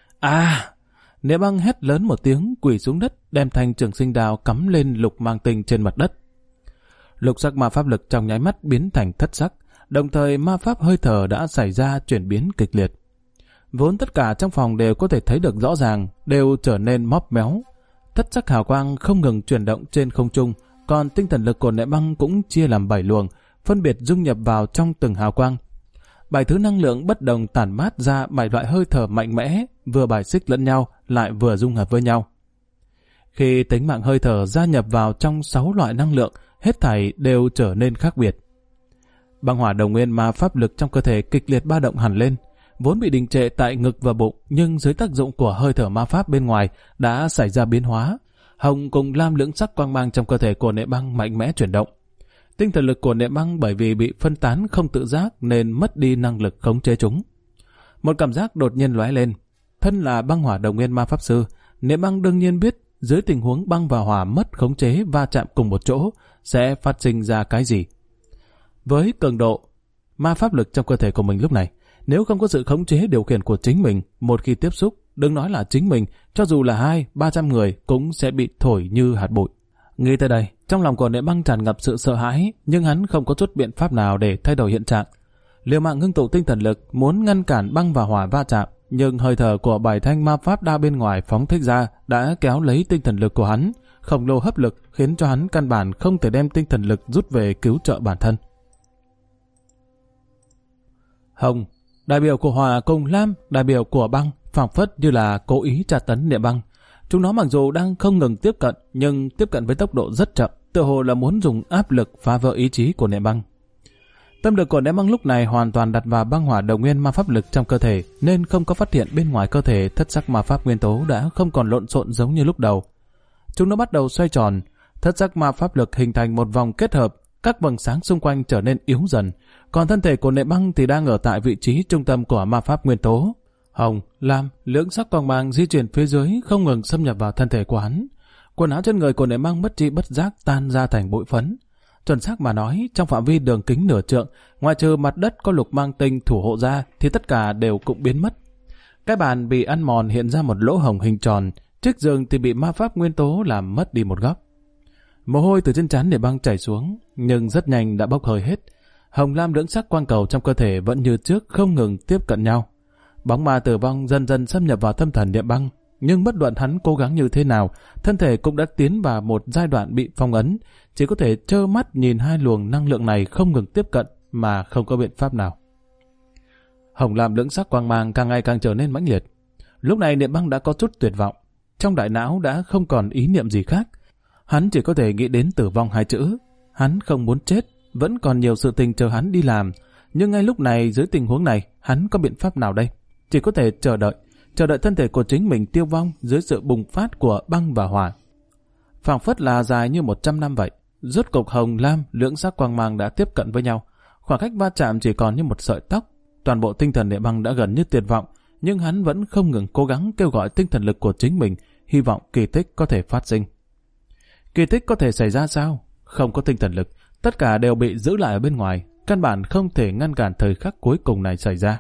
Niệm Băng hét lớn một tiếng, quỳ xuống đất, đem thanh trường sinh đao cắm lên lục mang tinh trên mặt đất. Lục sắc ma pháp lực trong nháy mắt biến thành thất sắc, đồng thời ma pháp hơi thở đã xảy ra chuyển biến kịch liệt. Vốn tất cả trong phòng đều có thể thấy được rõ ràng, đều trở nên móp méo. Thất sắc hào quang không ngừng chuyển động trên không trung, còn tinh thần lực của Niệm Băng cũng chia làm 7 luồng, phân biệt dung nhập vào trong từng hào quang. 7 thứ năng lượng bất đồng tản mát ra 7 loại hơi thở mạnh mẽ, vừa bài xích lẫn nhau, lại vừa dung hợp với nhau. Khi tính mạng hơi thở gia nhập vào trong 6 loại năng lượng, hết thảy đều trở nên khác biệt. Băng hỏa đồng nguyên ma pháp lực trong cơ thể kịch liệt ba động hẳn lên, vốn bị đình trệ tại ngực và bụng, nhưng dưới tác dụng của hơi thở ma pháp bên ngoài đã xảy ra biến hóa. Hồng cùng lam lưỡng sắc quang mang trong cơ thể của Niệm Băng mạnh mẽ chuyển động. Tinh thần lực của Niệm Băng bởi vì bị phân tán không tự giác nên mất đi năng lực khống chế chúng. Một cảm giác đột nhiên lóe lên. Thân là băng hỏa đồng nguyên ma pháp sư, Niệm Băng đương nhiên biết dưới tình huống băng và hỏa mất khống chế va chạm cùng một chỗ sẽ phát sinh ra cái gì. Với cường độ ma pháp lực trong cơ thể của mình lúc này, nếu không có sự khống chế điều khiển của chính mình, một khi tiếp xúc, đừng nói là chính mình, cho dù là 200-300 người cũng sẽ bị thổi như hạt bụi. Nghĩ tới đây, trong lòng của Niệm Băng tràn ngập sự sợ hãi, nhưng hắn không có chút biện pháp nào để thay đổi hiện trạng. Liều mạng ngưng tụ tinh thần lực muốn ngăn cản băng và hỏa va chạm, nhưng hơi thở của 7 thanh ma pháp đao bên ngoài phóng thích ra đã kéo lấy tinh thần lực của hắn, khổng lồ hấp lực khiến cho hắn căn bản không thể đem tinh thần lực rút về cứu trợ bản thân. Hồng, đại biểu của hỏa cùng lam, đại biểu của băng, phảng phất như là cố ý tra tấn Niệm Băng. Chúng nó mặc dù đang không ngừng tiếp cận, nhưng tiếp cận với tốc độ rất chậm, tựa hồ là muốn dùng áp lực phá vỡ ý chí của Niệm Băng. Tâm lực của Niệm Băng lúc này hoàn toàn đặt vào băng hỏa đồng nguyên ma pháp lực trong cơ thể, nên không có phát hiện bên ngoài cơ thể thất sắc ma pháp nguyên tố đã không còn lộn xộn giống như lúc đầu. Chúng nó bắt đầu xoay tròn, thất sắc ma pháp lực hình thành một vòng kết hợp, các vầng sáng xung quanh trở nên yếu dần, còn thân thể của Niệm Băng thì đang ở tại vị trí trung tâm của ma pháp nguyên tố. Hồng, lam, lưỡng sắc quang mang di chuyển phía dưới không ngừng xâm nhập vào thân thể của hắn. Quần áo trên người của Niệm Băng bất tri bất giác tan ra thành bụi phấn. Chuẩn xác mà nói, trong phạm vi đường kính nửa trượng, ngoại trừ mặt đất có lục mang tinh thủ hộ ra thì tất cả đều cũng biến mất. Cái bàn bị ăn mòn hiện ra một lỗ hổng hình tròn, chiếc giường thì bị ma pháp nguyên tố làm mất đi một góc. Mồ hôi từ trên trán Niệm Băng chảy xuống, nhưng rất nhanh đã bốc hơi hết. Hồng lam lưỡng sắc quang cầu trong cơ thể vẫn như trước không ngừng tiếp cận nhau. Bóng ma tử vong dần dần xâm nhập vào tâm thần Niệm Băng, nhưng bất luận hắn cố gắng như thế nào, thân thể cũng đã tiến vào một giai đoạn bị phong ấn, chỉ có thể trơ mắt nhìn hai luồng năng lượng này không ngừng tiếp cận, mà không có biện pháp nào. Hồng lam lưỡng sắc quang mang càng ngày càng trở nên mãnh liệt. Lúc này Niệm Băng đã có chút tuyệt vọng, trong đại não đã không còn ý niệm gì khác. Hắn chỉ có thể nghĩ đến tử vong hai chữ. Hắn không muốn chết, vẫn còn nhiều sự tình chờ hắn đi làm. Nhưng ngay lúc này, dưới tình huống này, hắn có biện pháp nào đây? Chỉ có thể chờ đợi thân thể của chính mình tiêu vong dưới sự bùng phát của băng và hỏa. Phảng phất là dài như 100 năm vậy. Rốt cục hồng lam lưỡng sắc quang mang đã tiếp cận với nhau. Khoảng cách va chạm chỉ còn như một sợi tóc. Toàn bộ tinh thần Niệm Băng đã gần như tuyệt vọng, nhưng hắn vẫn không ngừng cố gắng kêu gọi tinh thần lực của chính mình, hy vọng kỳ tích có thể phát sinh. Kỳ tích có thể xảy ra sao? Không có tinh thần lực, tất cả đều bị giữ lại ở bên ngoài, căn bản không thể ngăn cản thời khắc cuối cùng này xảy ra.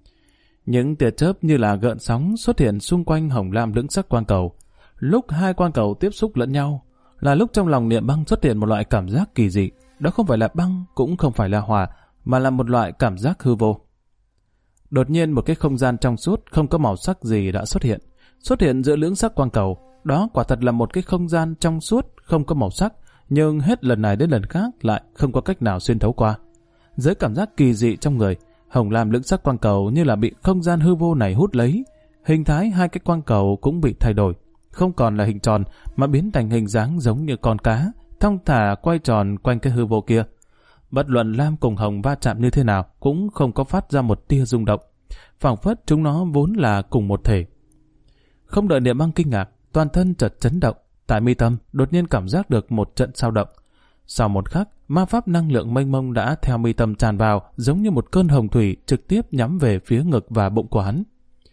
Những tia chớp như là gợn sóng xuất hiện xung quanh hồng lam lưỡng sắc quang cầu. Lúc hai quang cầu tiếp xúc lẫn nhau, là lúc trong lòng Niệm Băng xuất hiện một loại cảm giác kỳ dị. Đó không phải là băng, cũng không phải là hỏa, mà là một loại cảm giác hư vô. Đột nhiên một cái không gian trong suốt không có màu sắc gì đã xuất hiện giữa lưỡng sắc quang cầu. Đó quả thật là một cái không gian trong suốt không có màu sắc, nhưng hết lần này đến lần khác lại không có cách nào xuyên thấu qua. Dưới cảm giác kỳ dị trong người, hồng lam lưỡng sắc quang cầu như là bị không gian hư vô này hút lấy. Hình thái hai cái quang cầu cũng bị thay đổi, không còn là hình tròn mà biến thành hình dáng giống như con cá, thong thả quay tròn quanh cái hư vô kia. Bất luận lam cùng hồng va chạm như thế nào cũng không có phát ra một tia rung động, phảng phất chúng nó vốn là cùng một thể. Không đợi Niệm Băng kinh ngạc, toàn thân chợt chấn động, tại mi tâm đột nhiên cảm giác được một trận sao động. Sau một khắc, ma pháp năng lượng mênh mông đã theo mi tâm tràn vào, giống như một cơn hồng thủy trực tiếp nhắm về phía ngực và bụng của hắn.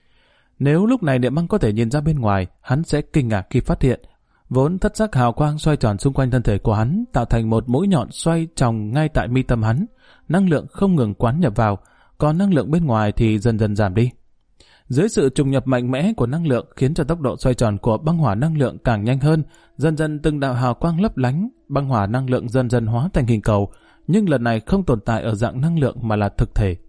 Nếu lúc này Niệm Băng có thể nhìn ra bên ngoài, hắn sẽ kinh ngạc khi phát hiện vốn thất sắc hào quang xoay tròn xung quanh thân thể của hắn tạo thành một mũi nhọn xoay tròn ngay tại mi tâm hắn. Năng lượng không ngừng quán nhập vào, còn năng lượng bên ngoài thì dần dần giảm đi. Dưới sự trùng nhập mạnh mẽ của năng lượng khiến cho tốc độ xoay tròn của băng hỏa năng lượng càng nhanh hơn, dần dần từng đạo hào quang lấp lánh, băng hỏa năng lượng dần dần hóa thành hình cầu, nhưng lần này không tồn tại ở dạng năng lượng mà là thực thể.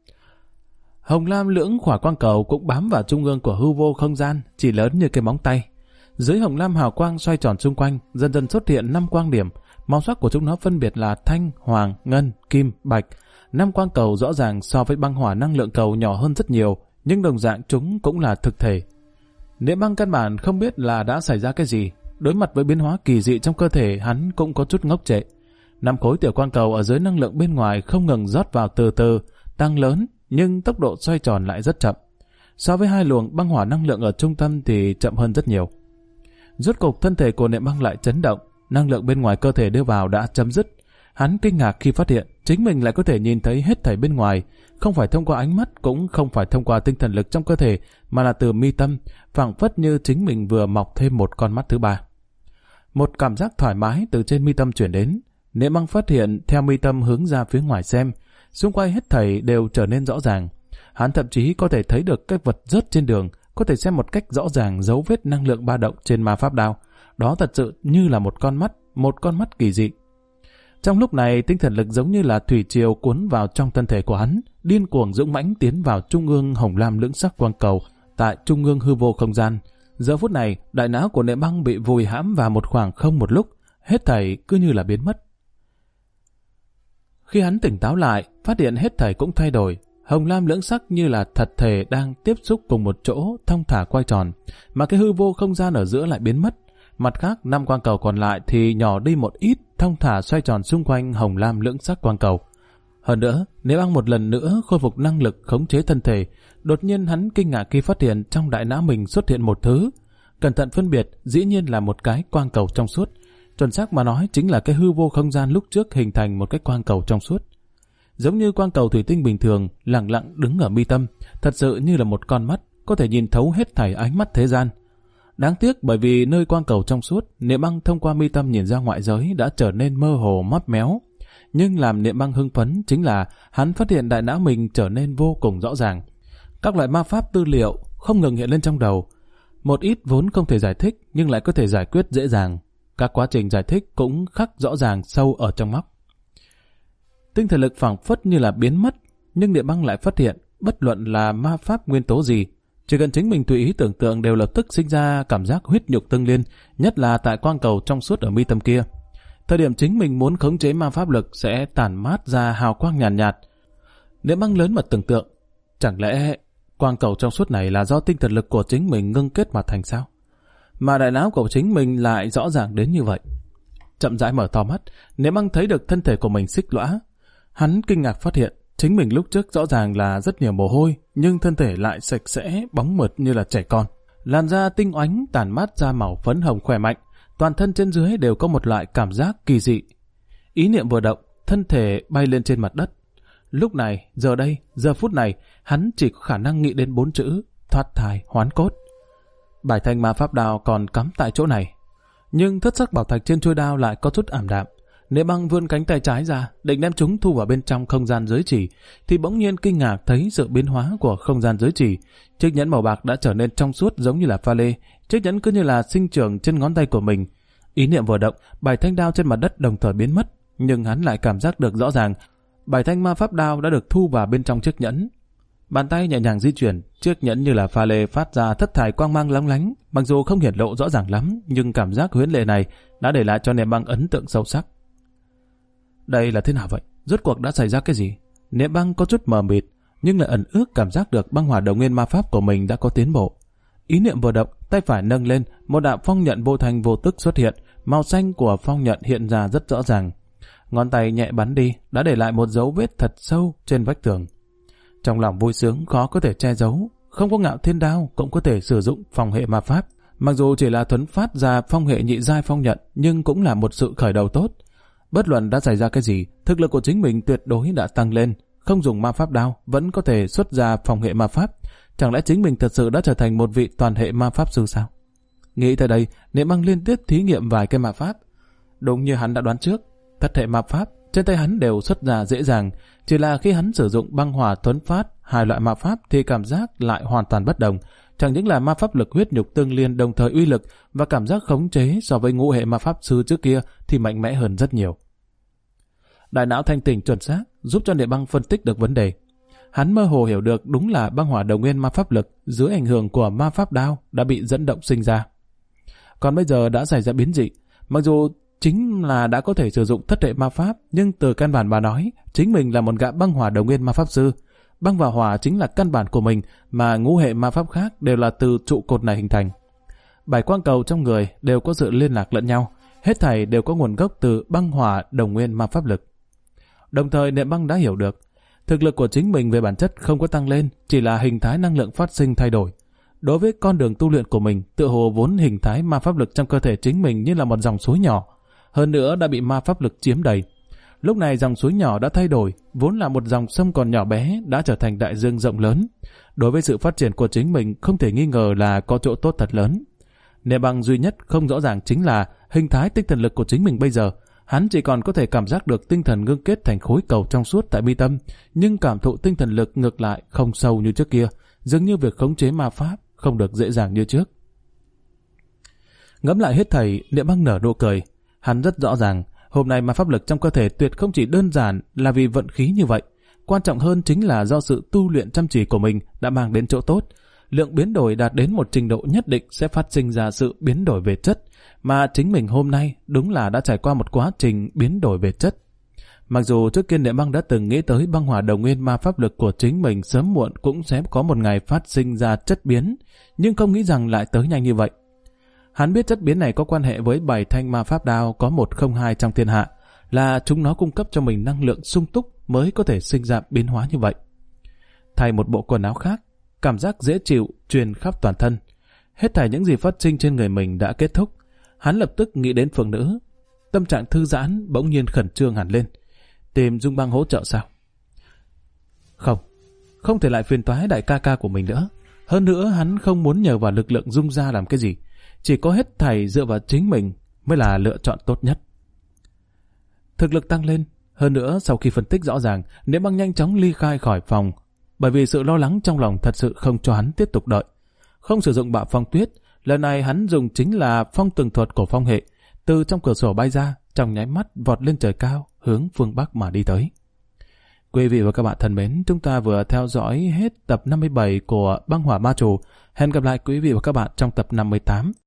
Hồng lam lưỡng khỏa quang cầu cũng bám vào trung ương của hư vô không gian, chỉ lớn như cái móng tay. Dưới hồng lam hào quang xoay tròn xung quanh, dần dần xuất hiện 5 quang điểm, màu sắc của chúng nó phân biệt là thanh, hoàng, ngân, kim, bạch. 5 quang cầu rõ ràng so với băng hỏa năng lượng cầu nhỏ hơn rất nhiều, nhưng đồng dạng chúng cũng là thực thể. Niệm Băng căn bản không biết là đã xảy ra cái gì, đối mặt với biến hóa kỳ dị trong cơ thể hắn cũng có chút ngốc trệ. 5 khối tiểu quang cầu ở dưới năng lượng bên ngoài không ngừng rót vào từ từ, tăng lớn, nhưng tốc độ xoay tròn lại rất chậm. So với 2 luồng băng hỏa năng lượng ở trung tâm thì chậm hơn rất nhiều. Rốt cục thân thể của Niệm Băng lại chấn động, năng lượng bên ngoài cơ thể đưa vào đã chấm dứt. Hắn kinh ngạc khi phát hiện chính mình lại có thể nhìn thấy hết thảy bên ngoài, không phải thông qua ánh mắt, cũng không phải thông qua tinh thần lực trong cơ thể, mà là từ mi tâm, phảng phất như chính mình vừa mọc thêm một con mắt thứ ba. Một cảm giác thoải mái từ trên mi tâm chuyển đến. Niệm Băng phát hiện theo mi tâm hướng ra phía ngoài xem, xung quanh hết thảy đều trở nên rõ ràng. Hắn thậm chí có thể thấy được cái vật rớt trên đường, có thể xem một cách rõ ràng dấu vết năng lượng ba động trên ma pháp đao. Đó thật sự như là một con mắt kỳ dị. Trong lúc này, tinh thần lực giống như là thủy triều cuốn vào trong thân thể của hắn, điên cuồng dũng mãnh tiến vào trung ương hồng lam lưỡng sắc quang cầu, tại trung ương hư vô không gian. Giờ phút này, đại não của Niệm Băng bị vùi hãm vào một khoảng không một lúc, hết thảy cứ như là biến mất. Khi hắn tỉnh táo lại, phát hiện hết thảy cũng thay đổi. Hồng lam lưỡng sắc như là thật thể đang tiếp xúc cùng một chỗ, thong thả quay tròn, mà cái hư vô không gian ở giữa lại biến mất. Mặt khác, 5 quang cầu còn lại thì nhỏ đi một ít, thong thả xoay tròn xung quanh hồng lam lưỡng sắc quang cầu. Hơn nữa, Niệm Băng một lần nữa khôi phục năng lực khống chế thân thể, đột nhiên hắn kinh ngạc khi phát hiện trong đại não mình xuất hiện một thứ. Cẩn thận phân biệt, dĩ nhiên là một cái quang cầu trong suốt. Chuẩn xác mà nói chính là cái hư vô không gian lúc trước hình thành một cái quang cầu trong suốt. Giống như quang cầu thủy tinh bình thường, lặng lặng đứng ở mi tâm, thật sự như là một con mắt, có thể nhìn thấu hết thảy ánh mắt thế gian. Đáng tiếc bởi vì nơi quang cầu trong suốt, Niệm Băng thông qua mi tâm nhìn ra ngoại giới đã trở nên mơ hồ móp méo. Nhưng làm Niệm Băng hưng phấn chính là hắn phát hiện đại não mình trở nên vô cùng rõ ràng. Các loại ma pháp tư liệu không ngừng hiện lên trong đầu. Một ít vốn không thể giải thích nhưng lại có thể giải quyết dễ dàng. Các quá trình giải thích cũng khắc rõ ràng sâu ở trong mắt. Tinh thần lực phảng phất như là biến mất, nhưng Niệm Băng lại phát hiện bất luận là ma pháp nguyên tố gì, chỉ cần chính mình tùy ý tưởng tượng đều lập tức sinh ra cảm giác huyết nhục tương liên, nhất là tại quang cầu trong suốt ở mi tâm kia. Thời điểm chính mình muốn khống chế ma pháp lực sẽ tản mát ra hào quang nhàn nhạt. Niệm Băng lớn mật tưởng tượng, chẳng lẽ quang cầu trong suốt này là do tinh thần lực của chính mình ngưng kết mà thành sao? Mà đại não của chính mình lại rõ ràng đến như vậy. Chậm rãi mở to mắt, Niệm Băng thấy được thân thể của mình xích lõa. Hắn kinh ngạc phát hiện, chính mình lúc trước rõ ràng là rất nhiều mồ hôi, nhưng thân thể lại sạch sẽ, bóng mượt như là trẻ con. Làn da tinh oánh tản mát ra màu phấn hồng khỏe mạnh, toàn thân trên dưới đều có một loại cảm giác kỳ dị. Ý niệm vừa động, thân thể bay lên trên mặt đất. Lúc này, giờ đây, giờ phút này, hắn chỉ có khả năng nghĩ đến 4 chữ, thoát thai hoán cốt. Bài thanh ma pháp đao còn cắm tại chỗ này, nhưng thất sắc bảo thạch trên chuôi đao lại có chút ảm đạm. Niệm Băng vươn cánh tay trái ra, định đem chúng thu vào bên trong không gian giới chỉ, thì bỗng nhiên kinh ngạc thấy sự biến hóa của không gian giới chỉ. Chiếc nhẫn màu bạc đã trở nên trong suốt giống như là pha lê, chiếc nhẫn cứ như là sinh trưởng trên ngón tay của mình. Ý niệm vừa động, bài thanh đao trên mặt đất đồng thời biến mất, nhưng hắn lại cảm giác được rõ ràng, bài thanh ma pháp đao đã được thu vào bên trong chiếc nhẫn. Bàn tay nhẹ nhàng di chuyển, chiếc nhẫn như là pha lê phát ra thất thải quang mang lóng lánh, mặc dù không hiển lộ rõ ràng lắm, nhưng cảm giác huyễn lệ này đã để lại cho Niệm Băng ấn tượng sâu sắc. Đây là thế nào vậy? Rốt cuộc đã xảy ra cái gì? Niệm Băng có chút mờ mịt, nhưng lại ẩn ước cảm giác được băng hỏa đồng nguyên ma pháp của mình đã có tiến bộ. Ý niệm vừa động, tay phải nâng lên, một đạo phong nhận vô thành vô tức xuất hiện, màu xanh của phong nhận hiện ra rất rõ ràng. Ngón tay nhẹ bắn đi, đã để lại một dấu vết thật sâu trên vách tường. Trong lòng vui sướng khó có thể che giấu, không có Ngạo Thiên Đao cũng có thể sử dụng phong hệ ma pháp. Mặc dù chỉ là thuấn phát ra phong hệ nhị giai phong nhận, nhưng cũng là một sự khởi đầu tốt. Bất luận đã xảy ra cái gì, thực lực của chính mình tuyệt đối đã tăng lên, không dùng ma pháp đao vẫn có thể xuất ra phong hệ ma pháp. Chẳng lẽ chính mình thật sự đã trở thành một vị toàn hệ ma pháp sư sao? Nghĩ tới đây, Niệm Băng liên tiếp thí nghiệm vài cái ma pháp. Đúng như hắn đã đoán trước, thất hệ ma pháp trên tay hắn đều xuất ra dễ dàng, chỉ là khi hắn sử dụng băng hỏa thuấn phát hai loại ma pháp thì cảm giác lại hoàn toàn bất đồng. Chẳng những là ma pháp lực huyết nhục tương liên đồng thời uy lực và cảm giác khống chế so với ngũ hệ ma pháp sư trước kia thì mạnh mẽ hơn rất nhiều. Đại não thanh tỉnh chuẩn xác giúp cho Niệm Băng phân tích được vấn đề. Hắn mơ hồ hiểu được đúng là băng hỏa đồng nguyên ma pháp lực dưới ảnh hưởng của ma pháp đao đã bị dẫn động sinh ra. Còn bây giờ đã xảy ra biến dị, mặc dù chính là đã có thể sử dụng thất hệ ma pháp, nhưng từ căn bản mà nói, chính mình là một gã băng hỏa đồng nguyên ma pháp sư. Băng và hỏa chính là căn bản của mình, mà ngũ hệ ma pháp khác đều là từ trụ cột này hình thành. 7 quang cầu trong người đều có sự liên lạc lẫn nhau, hết thảy đều có nguồn gốc từ băng hỏa đồng nguyên ma pháp lực. Đồng thời Niệm Băng đã hiểu được, thực lực của chính mình về bản chất không có tăng lên, chỉ là hình thái năng lượng phát sinh thay đổi. Đối với con đường tu luyện của mình, tựa hồ vốn hình thái ma pháp lực trong cơ thể chính mình như là một dòng suối nhỏ, hơn nữa đã bị ma pháp lực chiếm đầy. Lúc này dòng suối nhỏ đã thay đổi, vốn là một dòng sông còn nhỏ bé đã trở thành đại dương rộng lớn. Đối với sự phát triển của chính mình không thể nghi ngờ là có chỗ tốt thật lớn. Niệm Băng duy nhất không rõ ràng chính là hình thái tinh thần lực của chính mình bây giờ. Hắn chỉ còn có thể cảm giác được tinh thần ngưng kết thành khối cầu trong suốt tại mi tâm, nhưng cảm thụ tinh thần lực ngược lại không sâu như trước kia, dường như việc khống chế ma pháp không được dễ dàng như trước. Ngẫm lại hết thảy, Niệm Băng nở nụ cười. Hắn rất rõ ràng, hôm nay ma pháp lực trong cơ thể tuyệt không chỉ đơn giản là vì vận khí như vậy, quan trọng hơn chính là do sự tu luyện chăm chỉ của mình đã mang đến chỗ tốt. Lượng biến đổi đạt đến một trình độ nhất định sẽ phát sinh ra sự biến đổi về chất, mà chính mình hôm nay đúng là đã trải qua một quá trình biến đổi về chất. Mặc dù trước kia Niệm Băng đã từng nghĩ tới băng hỏa đồng nguyên ma pháp lực của chính mình sớm muộn cũng sẽ có một ngày phát sinh ra chất biến, nhưng không nghĩ rằng lại tới nhanh như vậy. Hắn biết chất biến này có quan hệ với 7 thanh ma pháp đao có 102 trong thiên hạ, là chúng nó cung cấp cho mình năng lượng sung túc mới có thể sinh ra biến hóa như vậy. Thay một bộ quần áo khác, cảm giác dễ chịu truyền khắp toàn thân. Hết thảy những gì phát sinh trên người mình đã kết thúc. Hắn lập tức nghĩ đến Phượng Nữ. Tâm trạng thư giãn bỗng nhiên khẩn trương hẳn lên. Tìm Dung Băng hỗ trợ sao? Không thể lại phiền toái đại ca ca của mình nữa. Hơn nữa hắn không muốn nhờ vào lực lượng Dung gia làm cái gì. Chỉ có hết thảy dựa vào chính mình mới là lựa chọn tốt nhất. Thực lực tăng lên. Hơn nữa sau khi phân tích rõ ràng, Niệm Băng nhanh chóng ly khai khỏi phòng, bởi vì sự lo lắng trong lòng thật sự không cho hắn tiếp tục đợi. Không sử dụng bạo phong tuyết, lần này hắn dùng chính là phong tường thuật của phong hệ, từ trong cửa sổ bay ra, trong nháy mắt vọt lên trời cao, hướng phương Bắc mà đi tới. Quý vị và các bạn thân mến, chúng ta vừa theo dõi hết tập 57 của Băng Hỏa Ma Chủ. Hẹn gặp lại quý vị và các bạn trong tập 58.